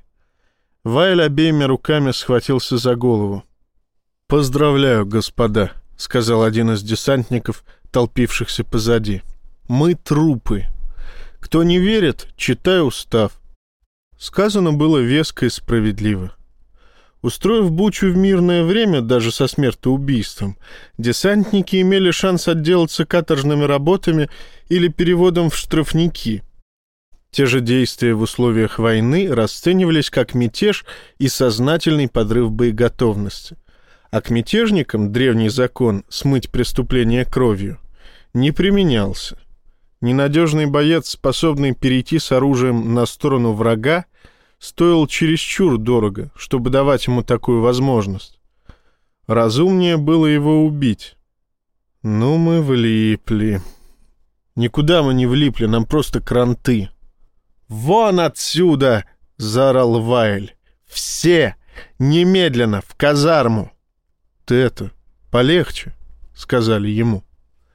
Вайль обеими руками схватился за голову. «Поздравляю, господа», — сказал один из десантников, толпившихся позади. «Мы трупы. Кто не верит, читай устав». Сказано было веско и справедливо. Устроив бучу в мирное время, даже со смертоубийством, десантники имели шанс отделаться каторжными работами или переводом в штрафники. Те же действия в условиях войны расценивались как мятеж и сознательный подрыв боеготовности. А к мятежникам древний закон «смыть преступление кровью» не применялся. Ненадежный боец, способный перейти с оружием на сторону врага, стоил чересчур дорого, чтобы давать ему такую возможность. Разумнее было его убить. Ну, мы влипли. Никуда мы не влипли, нам просто кранты. «Вон отсюда!» — заорал Вайль. «Все! Немедленно! В казарму!» «Ты это, полегче!» — сказали ему.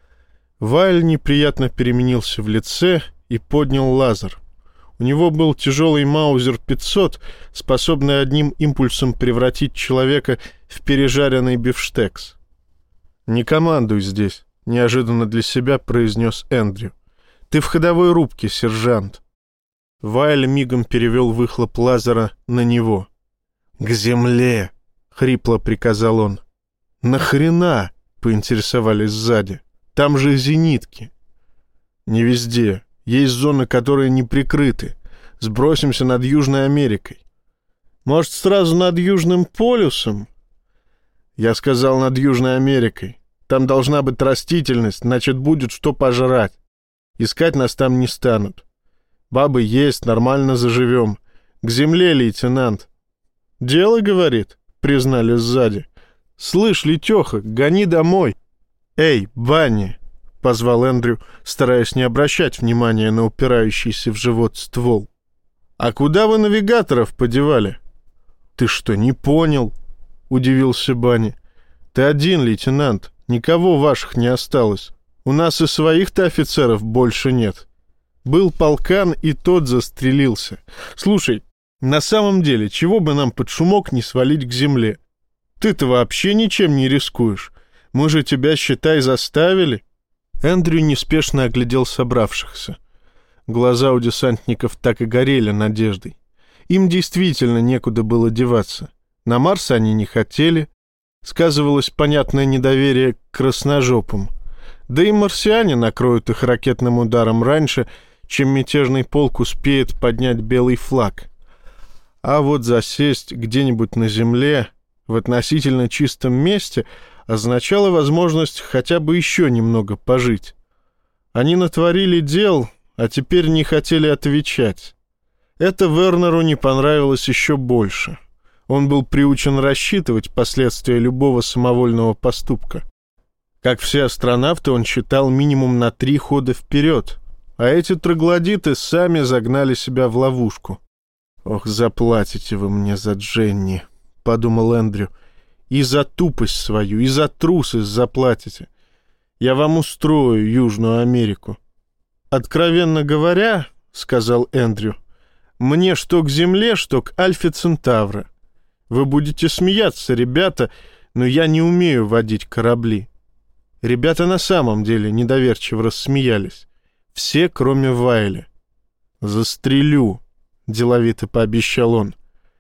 Вайль неприятно переменился в лице и поднял лазер. У него был тяжелый Маузер пятьсот, способный одним импульсом превратить человека в пережаренный бифштекс. «Не командуй здесь», — неожиданно для себя произнес Эндрю. «Ты в ходовой рубке, сержант». Вайль мигом перевел выхлоп лазера на него. «К земле!» — хрипло приказал он. «Нахрена?» — поинтересовались сзади. «Там же зенитки». «Не везде. Есть зоны, которые не прикрыты. Сбросимся над Южной Америкой». «Может, сразу над Южным полюсом?» «Я сказал, над Южной Америкой. Там должна быть растительность, значит, будет что пожрать. Искать нас там не станут. Бабы есть, нормально заживем. К земле, лейтенант». «Дело, — говорит, — признали сзади. Слышь, Летеха, гони домой». «Эй, Банни!» — позвал Эндрю, стараясь не обращать внимания на упирающийся в живот ствол. «А куда вы навигаторов подевали?» «Ты что, не понял?» — удивился Банни. «Ты один, лейтенант. Никого ваших не осталось. У нас и своих-то офицеров больше нет. Был полкан, и тот застрелился. Слушай, на самом деле, чего бы нам под шумок не свалить к земле? Ты-то вообще ничем не рискуешь. Мы же тебя, считай, заставили». Эндрю неспешно оглядел собравшихся. Глаза у десантников так и горели надеждой. Им действительно некуда было деваться. На Марс они не хотели. Сказывалось понятное недоверие к красножопам. Да и марсиане накроют их ракетным ударом раньше, чем мятежный полк успеет поднять белый флаг. А вот засесть где-нибудь на земле, в относительно чистом месте, означало возможность хотя бы еще немного пожить. Они натворили дел, а теперь не хотели отвечать. Это Вернеру не понравилось еще больше. Он был приучен рассчитывать последствия любого самовольного поступка. Как все астронавты, он считал минимум на три хода вперед, а эти троглодиты сами загнали себя в ловушку. «Ох, заплатите вы мне за Дженни», — подумал Эндрю. «И за тупость свою, и за трусость заплатите. Я вам устрою Южную Америку». «Откровенно говоря, — сказал Эндрю, — мне что к Земле, что к Альфе Центавра. Вы будете смеяться, ребята, но я не умею водить корабли». Ребята на самом деле недоверчиво рассмеялись. Все, кроме Вайля. «Застрелю», — деловито пообещал он.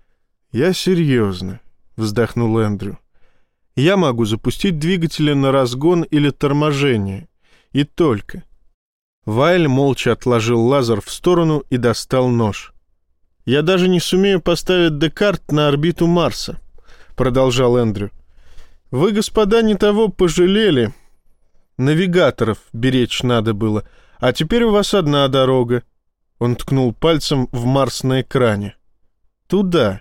«Я серьезно», — вздохнул Эндрю. «Я могу запустить двигатели на разгон или торможение. И только». Вайль молча отложил лазер в сторону и достал нож. «Я даже не сумею поставить Декарт на орбиту Марса», — продолжал Эндрю. «Вы, господа, не того пожалели. Навигаторов беречь надо было, а теперь у вас одна дорога». Он ткнул пальцем в Марс на экране. «Туда.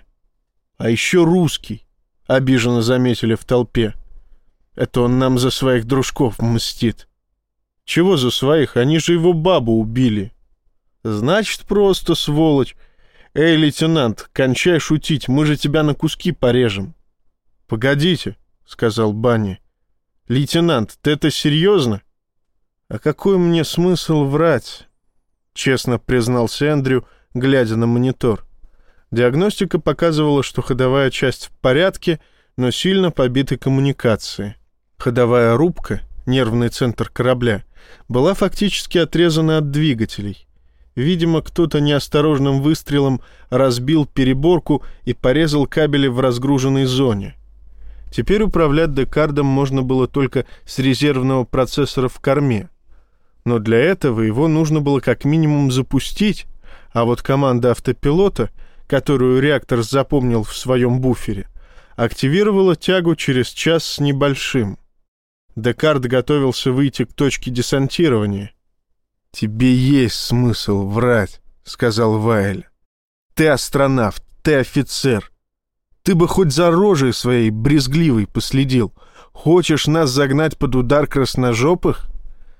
А еще русский», — обиженно заметили в толпе. «Это он нам за своих дружков мстит». «Чего за своих? Они же его бабу убили». «Значит, просто сволочь. Эй, лейтенант, кончай шутить, мы же тебя на куски порежем». «Погодите», — сказал Банни. «Лейтенант, ты это серьезно?» «А какой мне смысл врать?» — честно признался Эндрю, глядя на монитор. Диагностика показывала, что ходовая часть в порядке, но сильно побиты коммуникации. Ходовая рубка, нервный центр корабля, была фактически отрезана от двигателей. Видимо, кто-то неосторожным выстрелом разбил переборку и порезал кабели в разгруженной зоне. Теперь управлять Декардом можно было только с резервного процессора в корме. Но для этого его нужно было как минимум запустить, а вот команда автопилота, которую реактор запомнил в своем буфере, активировала тягу через час с небольшим. Декард готовился выйти к точке десантирования. «Тебе есть смысл врать», — сказал Вайль. «Ты астронавт, ты офицер. Ты бы хоть за рожей своей брезгливой последил. Хочешь нас загнать под удар красножопых?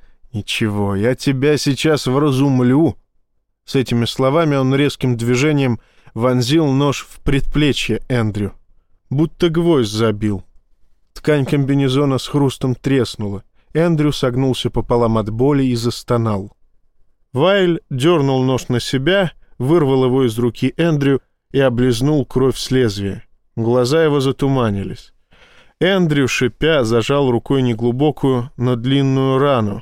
Ничего, я тебя сейчас вразумлю». С этими словами он резким движением вонзил нож в предплечье Эндрю. Будто гвоздь забил. Ткань комбинезона с хрустом треснула. Эндрю согнулся пополам от боли и застонал. Вайль дернул нож на себя, вырвал его из руки Эндрю и облизнул кровь с лезвия. Глаза его затуманились. Эндрю, шипя, зажал рукой неглубокую, но длинную рану.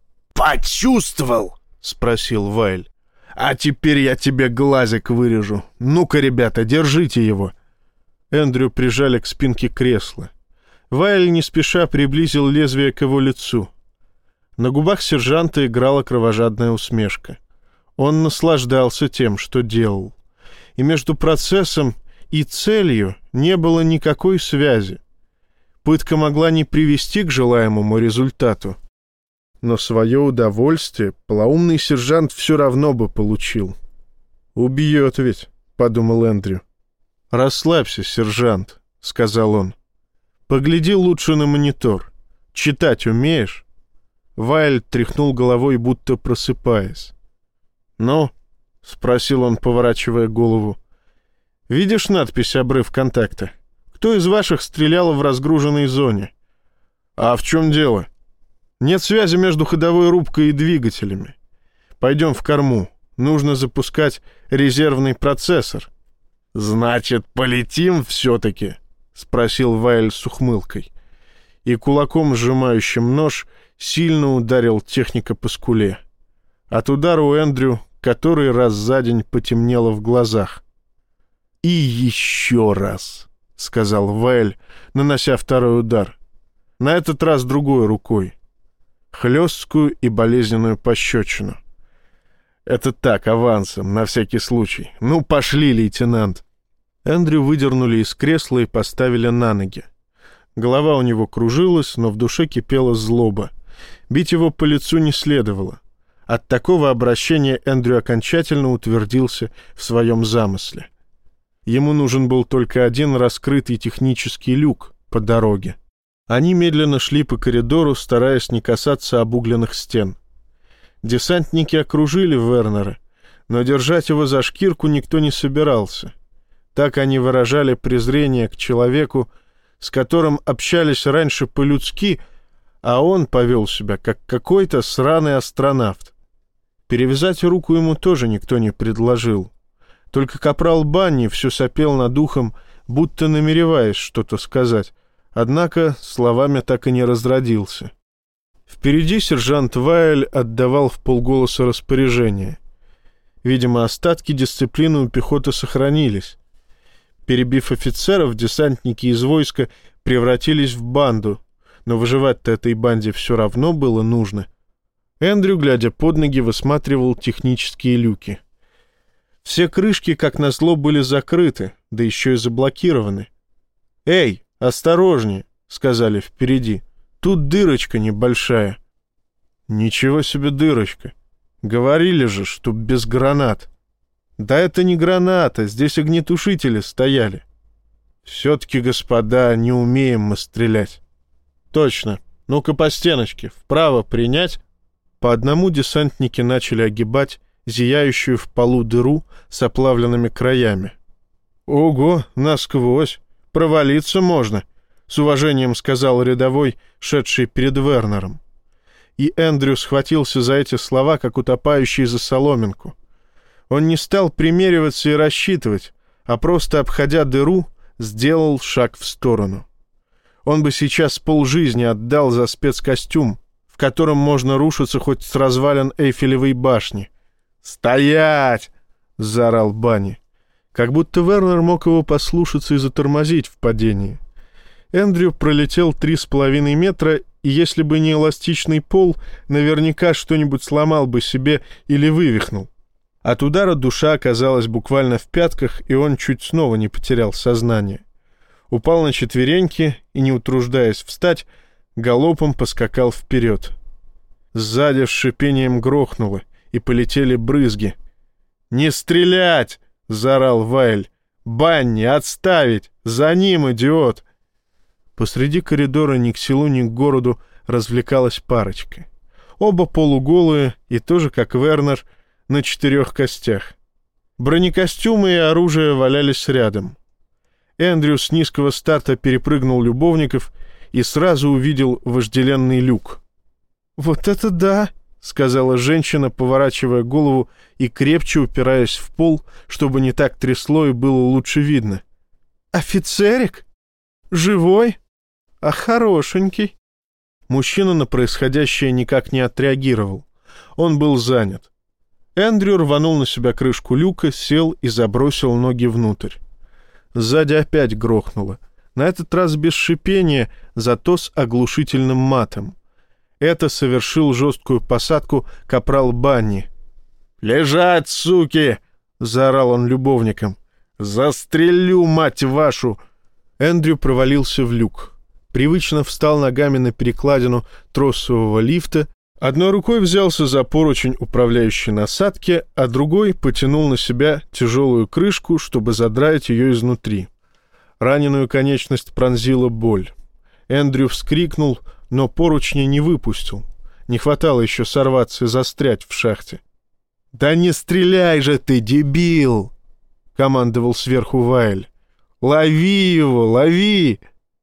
«Почувствовал?» — спросил Вайль. «А теперь я тебе глазик вырежу. Ну-ка, ребята, держите его». Эндрю прижали к спинке кресла. Вайль не спеша приблизил лезвие к его лицу. На губах сержанта играла кровожадная усмешка. Он наслаждался тем, что делал. И между процессом и целью не было никакой связи. Пытка могла не привести к желаемому результату, но свое удовольствие полоумный сержант все равно бы получил. «Убьет ведь», — подумал Эндрю. «Расслабься, сержант», — сказал он. «Погляди лучше на монитор. Читать умеешь?» Вайль тряхнул головой, будто просыпаясь. «Ну?» — спросил он, поворачивая голову. «Видишь надпись «Обрыв контакта»? Кто из ваших стрелял в разгруженной зоне?» «А в чем дело?» Нет связи между ходовой рубкой и двигателями. Пойдем в корму. Нужно запускать резервный процессор». «Значит, полетим все-таки?» — спросил Вайль с ухмылкой. И кулаком, сжимающим нож, сильно ударил техника по скуле. От удара у Эндрю который раз за день потемнело в глазах. «И еще раз», — сказал Вайль, нанося второй удар. На этот раз другой рукой. Хлесткую и болезненную пощечину. «Это так, авансом, на всякий случай. Ну, пошли, лейтенант». Эндрю выдернули из кресла и поставили на ноги. Голова у него кружилась, но в душе кипела злоба. Бить его по лицу не следовало. От такого обращения Эндрю окончательно утвердился в своем замысле. Ему нужен был только один раскрытый технический люк по дороге. Они медленно шли по коридору, стараясь не касаться обугленных стен. Десантники окружили Вернера, но держать его за шкирку никто не собирался. Так они выражали презрение к человеку, с которым общались раньше по-людски, а он повел себя, как какой-то сраный астронавт. Перевязать руку ему тоже никто не предложил. Только капрал Банни все сопел над ухом, будто намереваясь что-то сказать, однако словами так и не разродился. Впереди сержант Вайль отдавал вполголоса распоряжение. Видимо, остатки дисциплины у пехоты сохранились. Перебив офицеров, десантники из войска превратились в банду, но выживать-то этой банде все равно было нужно. Эндрю, глядя под ноги, высматривал технические люки. Все крышки, как назло, были закрыты, да еще и заблокированы. «Эй, осторожнее!» — сказали впереди. «Тут дырочка небольшая». «Ничего себе дырочка! Говорили же, что без гранат». «Да это не граната, здесь огнетушители стояли». «Все-таки, господа, не умеем мы стрелять». «Точно. Ну-ка по стеночке. Вправо принять». По одному десантники начали огибать зияющую в полу дыру с оплавленными краями. «Ого, насквозь! Провалиться можно!» — с уважением сказал рядовой, шедший перед Вернером. И Эндрю схватился за эти слова, как утопающий за соломинку. Он не стал примериваться и рассчитывать, а просто, обходя дыру, сделал шаг в сторону. Он бы сейчас полжизни отдал за спецкостюм, в котором можно рушиться хоть с развалин Эйфелевой башни. «Стоять!» — заорал Банни. Как будто Вернер мог его послушаться и затормозить в падении. Эндрю пролетел три с половиной метра, и если бы не эластичный пол, наверняка что-нибудь сломал бы себе или вывихнул. От удара душа оказалась буквально в пятках, и он чуть снова не потерял сознание. Упал на четвереньки и, не утруждаясь встать, галопом поскакал вперед. Сзади с шипением грохнуло, и полетели брызги. «Не стрелять!» — заорал Вайль. «Банни, отставить! За ним, идиот!» Посреди коридора ни к селу, ни к городу развлекалась парочка. Оба полуголые и тоже, как Вернер, на четырех костях. Бронекостюмы и оружие валялись рядом. Эндрю с низкого старта перепрыгнул любовников и сразу увидел вожделенный люк. «Вот это да!» — сказала женщина, поворачивая голову и крепче упираясь в пол, чтобы не так трясло и было лучше видно. «Офицерик? Живой? А хорошенький!» Мужчина на происходящее никак не отреагировал. Он был занят. Эндрю рванул на себя крышку люка, сел и забросил ноги внутрь. Сзади опять грохнуло. На этот раз без шипения, зато с оглушительным матом. Это совершил жесткую посадку капрал Банни. «Лежать, суки!» — заорал он любовникам. «Застрелю, мать вашу!» Эндрю провалился в люк. Привычно встал ногами на перекладину тросового лифта, одной рукой взялся за поручень управляющей насадки, а другой потянул на себя тяжелую крышку, чтобы задраить ее изнутри. Раненую конечность пронзила боль. Эндрю вскрикнул, но поручни не выпустил. Не хватало еще сорваться и застрять в шахте. «Да не стреляй же ты, дебил!» — командовал сверху Вайль. «Лови его, лови!»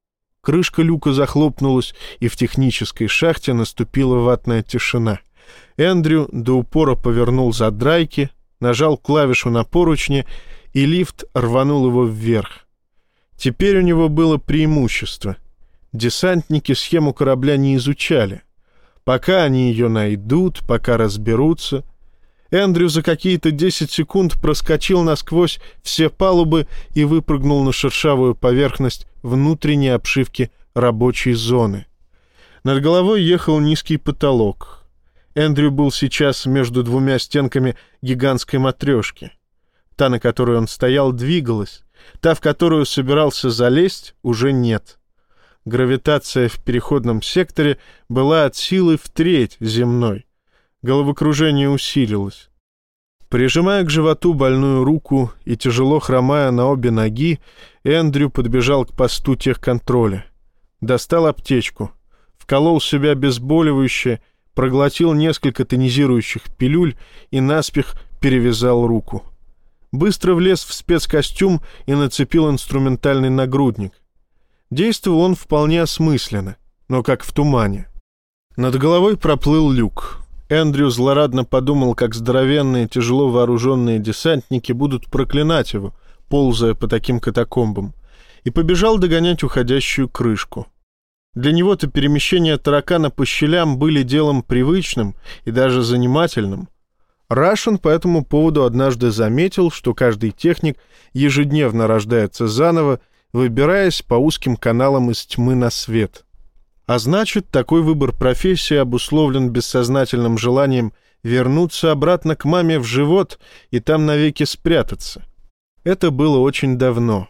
Крышка люка захлопнулась, и в технической шахте наступила ватная тишина. Эндрю до упора повернул задрайки, нажал клавишу на поручне, и лифт рванул его вверх. Теперь у него было преимущество. Десантники схему корабля не изучали. Пока они ее найдут, пока разберутся. Эндрю за какие-то десять секунд проскочил насквозь все палубы и выпрыгнул на шершавую поверхность внутренней обшивки рабочей зоны. Над головой ехал низкий потолок. Эндрю был сейчас между двумя стенками гигантской матрешки. Та, на которой он стоял, двигалась. Та, в которую собирался залезть, уже нет. Гравитация в переходном секторе была от силы в треть земной. Головокружение усилилось. Прижимая к животу больную руку и тяжело хромая на обе ноги, Эндрю подбежал к посту техконтроля. Достал аптечку, вколол в себя обезболивающее, проглотил несколько тонизирующих пилюль и наспех перевязал руку. Быстро влез в спецкостюм и нацепил инструментальный нагрудник. Действовал он вполне осмысленно, но как в тумане. Над головой проплыл люк. Эндрю злорадно подумал, как здоровенные, тяжело вооруженные десантники будут проклинать его, ползая по таким катакомбам, и побежал догонять уходящую крышку. Для него-то перемещения таракана по щелям были делом привычным и даже занимательным. Рашен по этому поводу однажды заметил, что каждый техник ежедневно рождается заново, выбираясь по узким каналам из тьмы на свет. А значит, такой выбор профессии обусловлен бессознательным желанием вернуться обратно к маме в живот и там навеки спрятаться. Это было очень давно.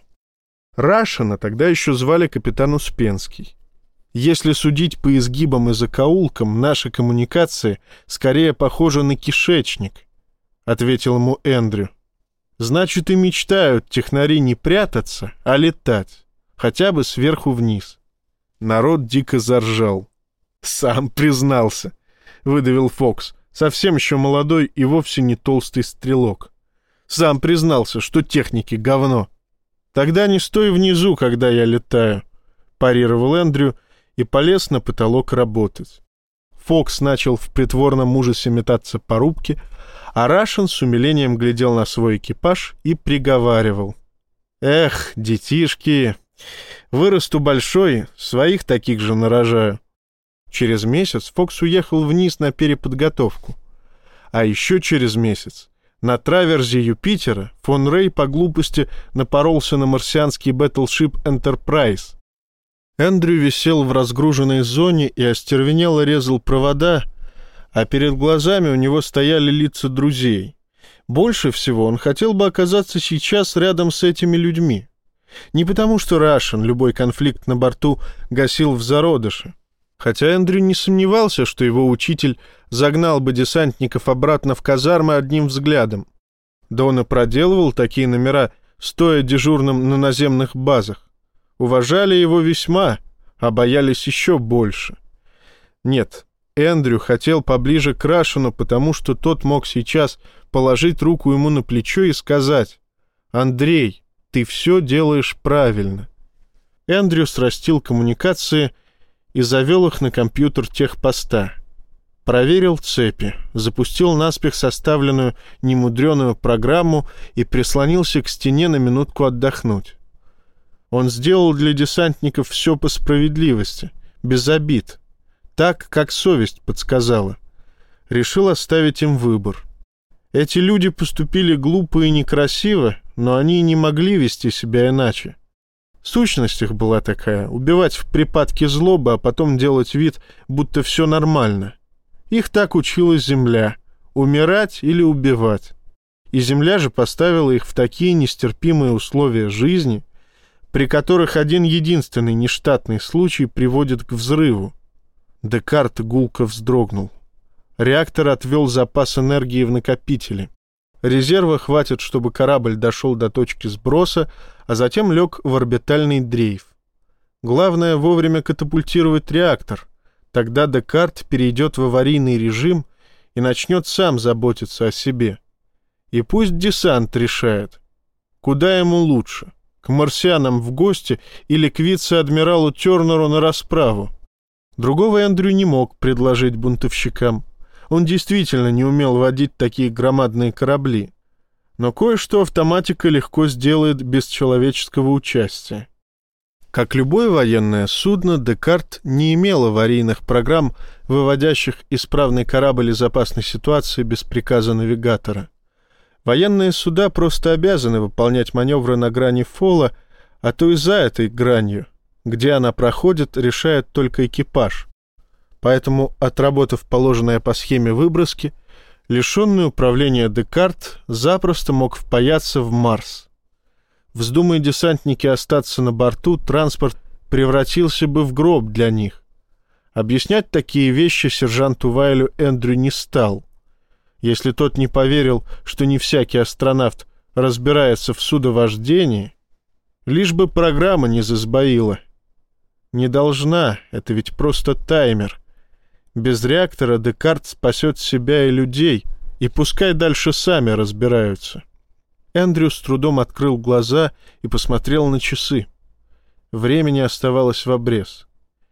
Рашена тогда еще звали капитан Успенский. Если судить по изгибам и закоулкам, наши коммуникации скорее похожи на кишечник, — ответил ему Эндрю. Значит, и мечтают технари не прятаться, а летать, хотя бы сверху вниз. Народ дико заржал. «Сам признался», — выдавил Фокс, совсем еще молодой и вовсе не толстый стрелок. «Сам признался, что техники говно». «Тогда не стой внизу, когда я летаю», — парировал Эндрю и полез на потолок работать. Фокс начал в притворном ужасе метаться по рубке, а Рашен с умилением глядел на свой экипаж и приговаривал: «Эх, детишки, вырасту большой, своих таких же нарожаю». Через месяц Фокс уехал вниз на переподготовку. А еще через месяц на траверзе Юпитера фон Рей по глупости напоролся на марсианский бэтлшип «Энтерпрайз». Эндрю висел в разгруженной зоне и остервенело резал провода, а перед глазами у него стояли лица друзей. Больше всего он хотел бы оказаться сейчас рядом с этими людьми. Не потому, что Рашен любой конфликт на борту гасил в зародыше, хотя Эндрю не сомневался, что его учитель загнал бы десантников обратно в казармы одним взглядом. Да он и проделывал такие номера, стоя дежурным на наземных базах. Уважали его весьма, а боялись еще больше. Нет, Эндрю хотел поближе к Рашену, потому что тот мог сейчас положить руку ему на плечо и сказать: «Андрей, ты все делаешь правильно». Эндрю срастил коммуникации и завел их на компьютер техпоста. Проверил цепи, запустил наспех составленную немудреную программу и прислонился к стене на минутку отдохнуть. Он сделал для десантников все по справедливости, без обид, так, как совесть подсказала. Решил оставить им выбор. Эти люди поступили глупо и некрасиво, но они не могли вести себя иначе. Сущность их была такая — убивать в припадке злобы, а потом делать вид, будто все нормально. Их так учила Земля — умирать или убивать. И Земля же поставила их в такие нестерпимые условия жизни, при которых один единственный нештатный случай приводит к взрыву. Декарт гулко вздрогнул. Реактор отвел запас энергии в накопители. Резерва хватит, чтобы корабль дошел до точки сброса, а затем лег в орбитальный дрейф. Главное — вовремя катапультировать реактор. Тогда Декарт перейдет в аварийный режим и начнет сам заботиться о себе. И пусть десант решает, куда ему лучше — к марсианам в гости или к вице-адмиралу Тернеру на расправу. Другого Эндрю не мог предложить бунтовщикам. Он действительно не умел водить такие громадные корабли. Но кое-что автоматика легко сделает без человеческого участия. Как любое военное судно, Декарт не имел аварийных программ, выводящих исправный корабль из опасной ситуации без приказа навигатора. Военные суда просто обязаны выполнять маневры на грани фола, а то и за этой гранью. Где она проходит, решает только экипаж. Поэтому, отработав положенное по схеме выброски, лишенный управления Декарт запросто мог впаяться в Марс. Вздумая десантники остаться на борту, транспорт превратился бы в гроб для них. Объяснять такие вещи сержанту Вайлю Эндрю не стал. Если тот не поверил, что не всякий астронавт разбирается в судовождении, лишь бы программа не засбоила. Не должна, это ведь просто таймер. Без реактора Декарт спасет себя и людей, и пускай дальше сами разбираются. Эндрю с трудом открыл глаза и посмотрел на часы. Времени оставалось в обрез.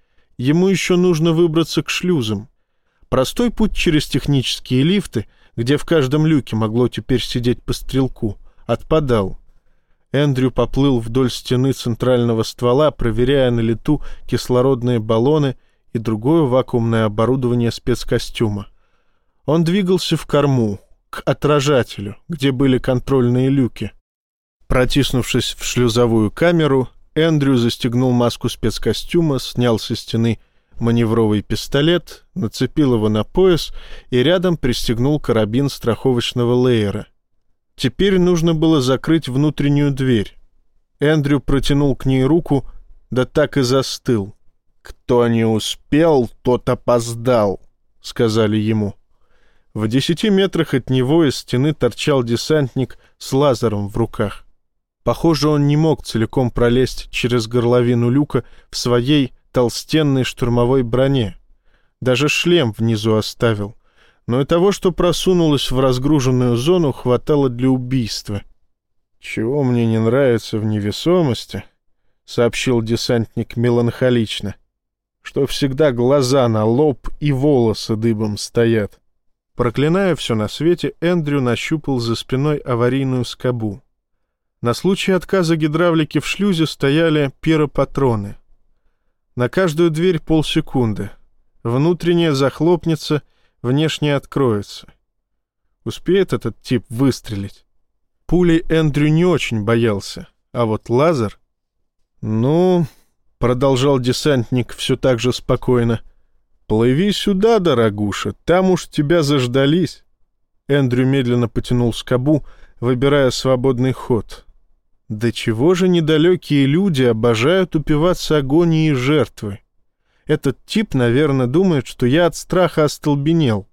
Ему еще нужно выбраться к шлюзам. Простой путь через технические лифты, где в каждом люке могло теперь сидеть по стрелку, отпадал. Эндрю поплыл вдоль стены центрального ствола, проверяя на лету кислородные баллоны и другое вакуумное оборудование спецкостюма. Он двигался в корму, к отражателю, где были контрольные люки. Протиснувшись в шлюзовую камеру, Эндрю застегнул маску спецкостюма, снял со стены маневровый пистолет, нацепил его на пояс и рядом пристегнул карабин страховочного леера. Теперь нужно было закрыть внутреннюю дверь. Эндрю протянул к ней руку, да так и застыл. «Кто не успел, тот опоздал», — сказали ему. В десяти метрах от него из стены торчал десантник с лазером в руках. Похоже, он не мог целиком пролезть через горловину люка в своей толстенной штурмовой броне. Даже шлем внизу оставил. Но и того, что просунулось в разгруженную зону, хватало для убийства. «Чего мне не нравится в невесомости», — сообщил десантник меланхолично, «что всегда глаза на лоб и волосы дыбом стоят». Проклиная все на свете, Эндрю нащупал за спиной аварийную скобу. На случай отказа гидравлики в шлюзе стояли пиропатроны. На каждую дверь полсекунды. Внутренняя захлопнется, внешняя откроется. Успеет этот тип выстрелить? Пулей Эндрю не очень боялся, а вот лазер... «Ну...» — продолжал десантник все так же спокойно. «Плыви сюда, дорогуша, там уж тебя заждались». Эндрю медленно потянул скобу, выбирая свободный ход. Да чего же недалекие люди обожают упиваться агонией жертвы? Этот тип, наверное, думает, что я от страха остолбенел.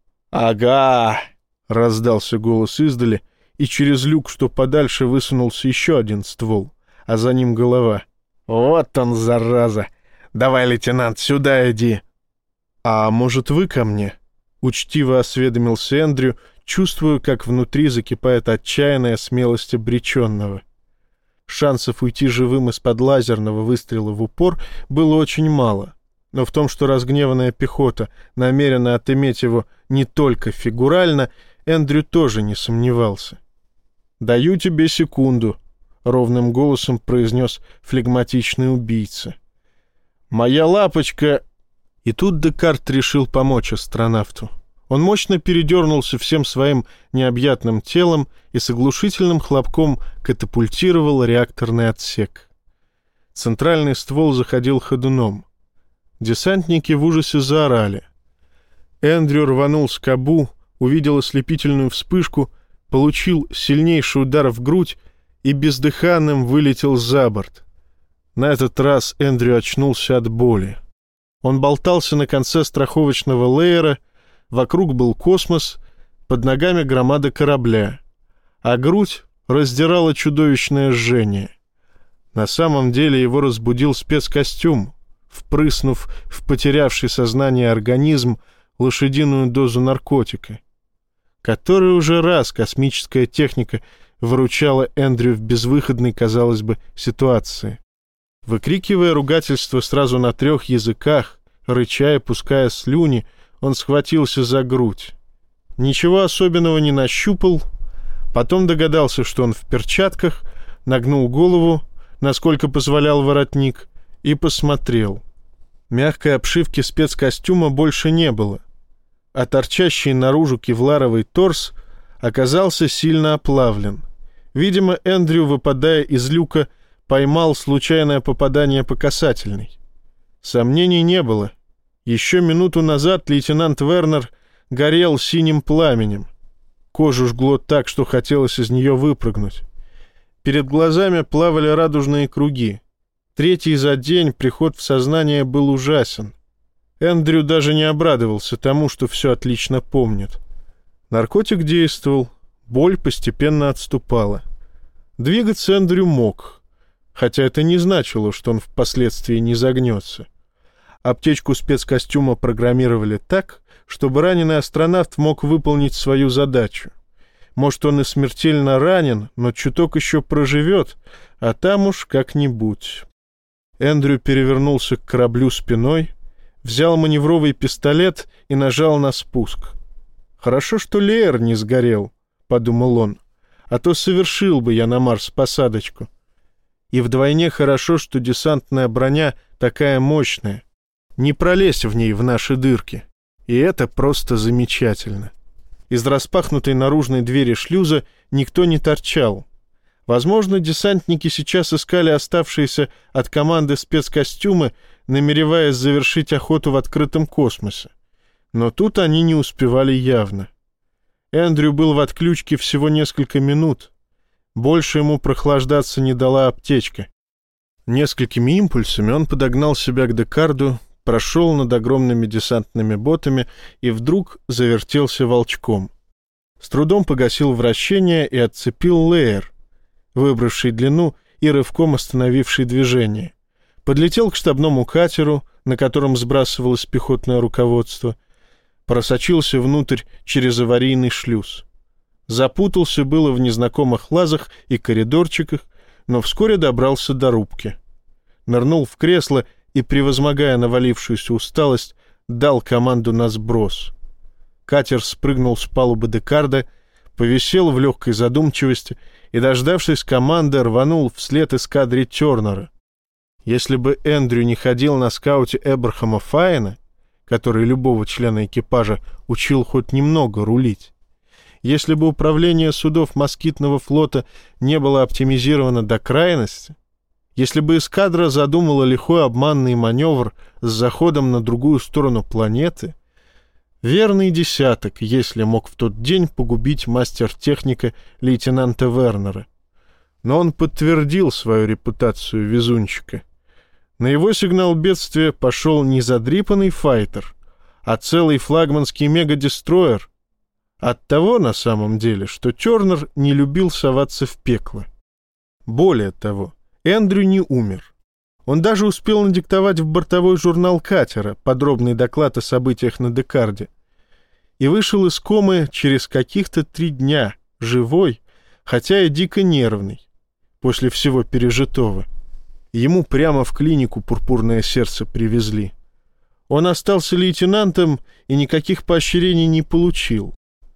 «Ага!» — раздался голос издали, и через люк, что подальше, высунулся еще один ствол, а за ним голова. «Вот он, зараза! Давай, лейтенант, сюда иди!» «А может, вы ко мне?» — учтиво осведомился Эндрю, чувствуя, как внутри закипает отчаянная смелость обреченного. Шансов уйти живым из-под лазерного выстрела в упор было очень мало, но в том, что разгневанная пехота намерена отыметь его не только фигурально, Эндрю тоже не сомневался. «Даю тебе секунду», — ровным голосом произнес флегматичный убийца. «Моя лапочка...» И тут Декарт решил помочь астронавту. Он мощно передернулся всем своим необъятным телом и с оглушительным хлопком катапультировал реакторный отсек. Центральный ствол заходил ходуном. Десантники в ужасе заорали. Эндрю рванул скобу, увидел ослепительную вспышку, получил сильнейший удар в грудь и бездыханным вылетел за борт. На этот раз Эндрю очнулся от боли. Он болтался на конце страховочного леера, вокруг был космос, под ногами громада корабля, а грудь раздирала чудовищное жжение. На самом деле его разбудил спецкостюм, впрыснув в потерявший сознание организм лошадиную дозу наркотика. Который уже раз космическая техника выручало Эндрю в безвыходной, казалось бы, ситуации. Выкрикивая ругательство сразу на трех языках, рыча и пуская слюни, он схватился за грудь. Ничего особенного не нащупал, потом догадался, что он в перчатках, нагнул голову, насколько позволял воротник, и посмотрел. Мягкой обшивки спецкостюма больше не было, а торчащий наружу кевларовый торс оказался сильно оплавлен. Видимо, Эндрю, выпадая из люка, поймал случайное попадание по касательной. Сомнений не было. Еще минуту назад лейтенант Вернер горел синим пламенем. Кожу жгло так, что хотелось из нее выпрыгнуть. Перед глазами плавали радужные круги. Третий за день приход в сознание был ужасен. Эндрю даже не обрадовался тому, что все отлично помнит. Наркотик действовал, боль постепенно отступала. Двигаться Эндрю мог, хотя это не значило, что он впоследствии не загнется. Аптечку спецкостюма программировали так, чтобы раненый астронавт мог выполнить свою задачу. Может, он и смертельно ранен, но чуток еще проживет, а там уж как-нибудь. Эндрю перевернулся к кораблю спиной, взял маневровый пистолет и нажал на спуск. «Хорошо, что Леер не сгорел», — подумал он, — «а то совершил бы я на Марс посадочку. И вдвойне хорошо, что десантная броня такая мощная. Не пролезь в ней в наши дырки. И это просто замечательно». Из распахнутой наружной двери шлюза никто не торчал. Возможно, десантники сейчас искали оставшиеся от команды спецкостюмы, намереваясь завершить охоту в открытом космосе. Но тут они не успевали явно. Эндрю был в отключке всего несколько минут. Больше ему прохлаждаться не дала аптечка. Несколькими импульсами он подогнал себя к Декарду, прошел над огромными десантными ботами и вдруг завертелся волчком. С трудом погасил вращение и отцепил Леер, выбравший длину и рывком остановивший движение. Подлетел к штабному катеру, на котором сбрасывалось пехотное руководство, просочился внутрь через аварийный шлюз. Запутался было в незнакомых лазах и коридорчиках, но вскоре добрался до рубки. Нырнул в кресло и, превозмогая навалившуюся усталость, дал команду на сброс. Катер спрыгнул с палубы Декарда, повисел в легкой задумчивости и, дождавшись команды, рванул вслед эскадре Тернера. Если бы Эндрю не ходил на скауте Эбрахама Файена, который любого члена экипажа учил хоть немного рулить, если бы управление судов москитного флота не было оптимизировано до крайности, если бы эскадра задумала лихой обманный маневр с заходом на другую сторону планеты, верный десяток, если мог в тот день погубить мастер-техника лейтенанта Вернера. Но он подтвердил свою репутацию везунчика. На его сигнал бедствия пошел не задрипанный файтер, а целый флагманский мегадестроер. Оттого, на самом деле, что Тернер не любил соваться в пекло. Более того, Эндрю не умер. Он даже успел надиктовать в бортовой журнал катера подробный доклад о событиях на Декарде и вышел из комы через каких-то три дня, живой, хотя и дико нервный, после всего пережитого. Ему прямо в клинику пурпурное сердце привезли. Он остался лейтенантом и никаких поощрений не получил.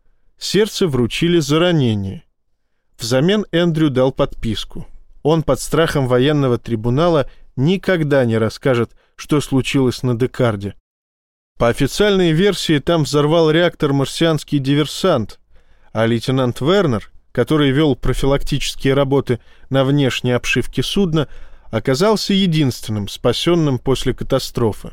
Сердце вручили за ранение. Взамен Эндрю дал подписку. Он под страхом военного трибунала никогда не расскажет, что случилось на Декарде. По официальной версии, там взорвал реактор марсианский диверсант, а лейтенант Вернер, который вел профилактические работы на внешней обшивке судна, оказался единственным спасенным после катастрофы.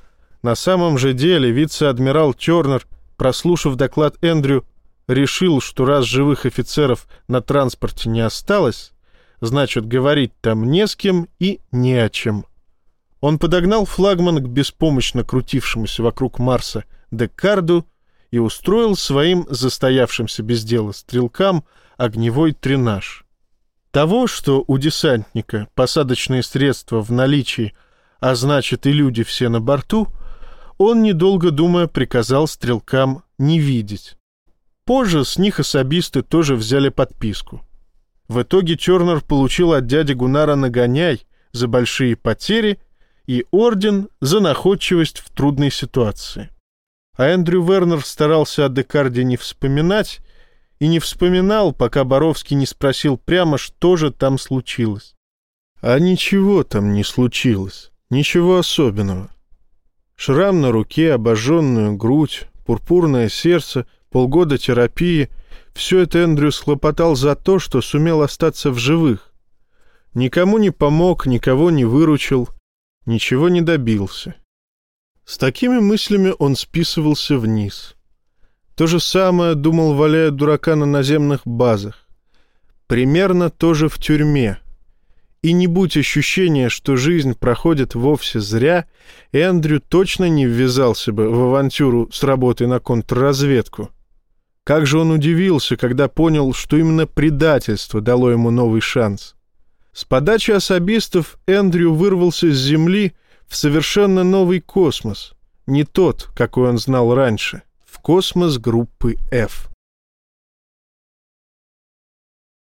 На самом же деле вице-адмирал Тернер, прослушав доклад Эндрю, решил, что раз живых офицеров на транспорте не осталось, значит, говорить там не с кем и не о чем. Он подогнал флагман к беспомощно крутившемуся вокруг Марса Декарду и устроил своим застоявшимся без дела стрелкам огневой тренаж. Того, что у десантника посадочные средства в наличии, а значит и люди все на борту, он, недолго думая, приказал стрелкам не видеть. Позже с них особисты тоже взяли подписку. В итоге Тернер получил от дяди Гуннара нагоняй за большие потери и орден за находчивость в трудной ситуации. А Эндрю Вернер старался о Декарде не вспоминать и не вспоминал, пока Боровский не спросил прямо, что же там случилось. А ничего там не случилось, ничего особенного. Шрам на руке, обожженную грудь, пурпурное сердце, полгода терапии — все это Эндрю схлопотал за то, что сумел остаться в живых. Никому не помог, никого не выручил, ничего не добился. С такими мыслями он списывался вниз. То же самое думал, валяя дурака на наземных базах. Примерно то же в тюрьме. И не будь ощущения, что жизнь проходит вовсе зря, Эндрю точно не ввязался бы в авантюру с работой на контрразведку. Как же он удивился, когда понял, что именно предательство дало ему новый шанс. С подачи особистов Эндрю вырвался с Земли в совершенно новый космос, не тот, какой он знал раньше, в космос группы F.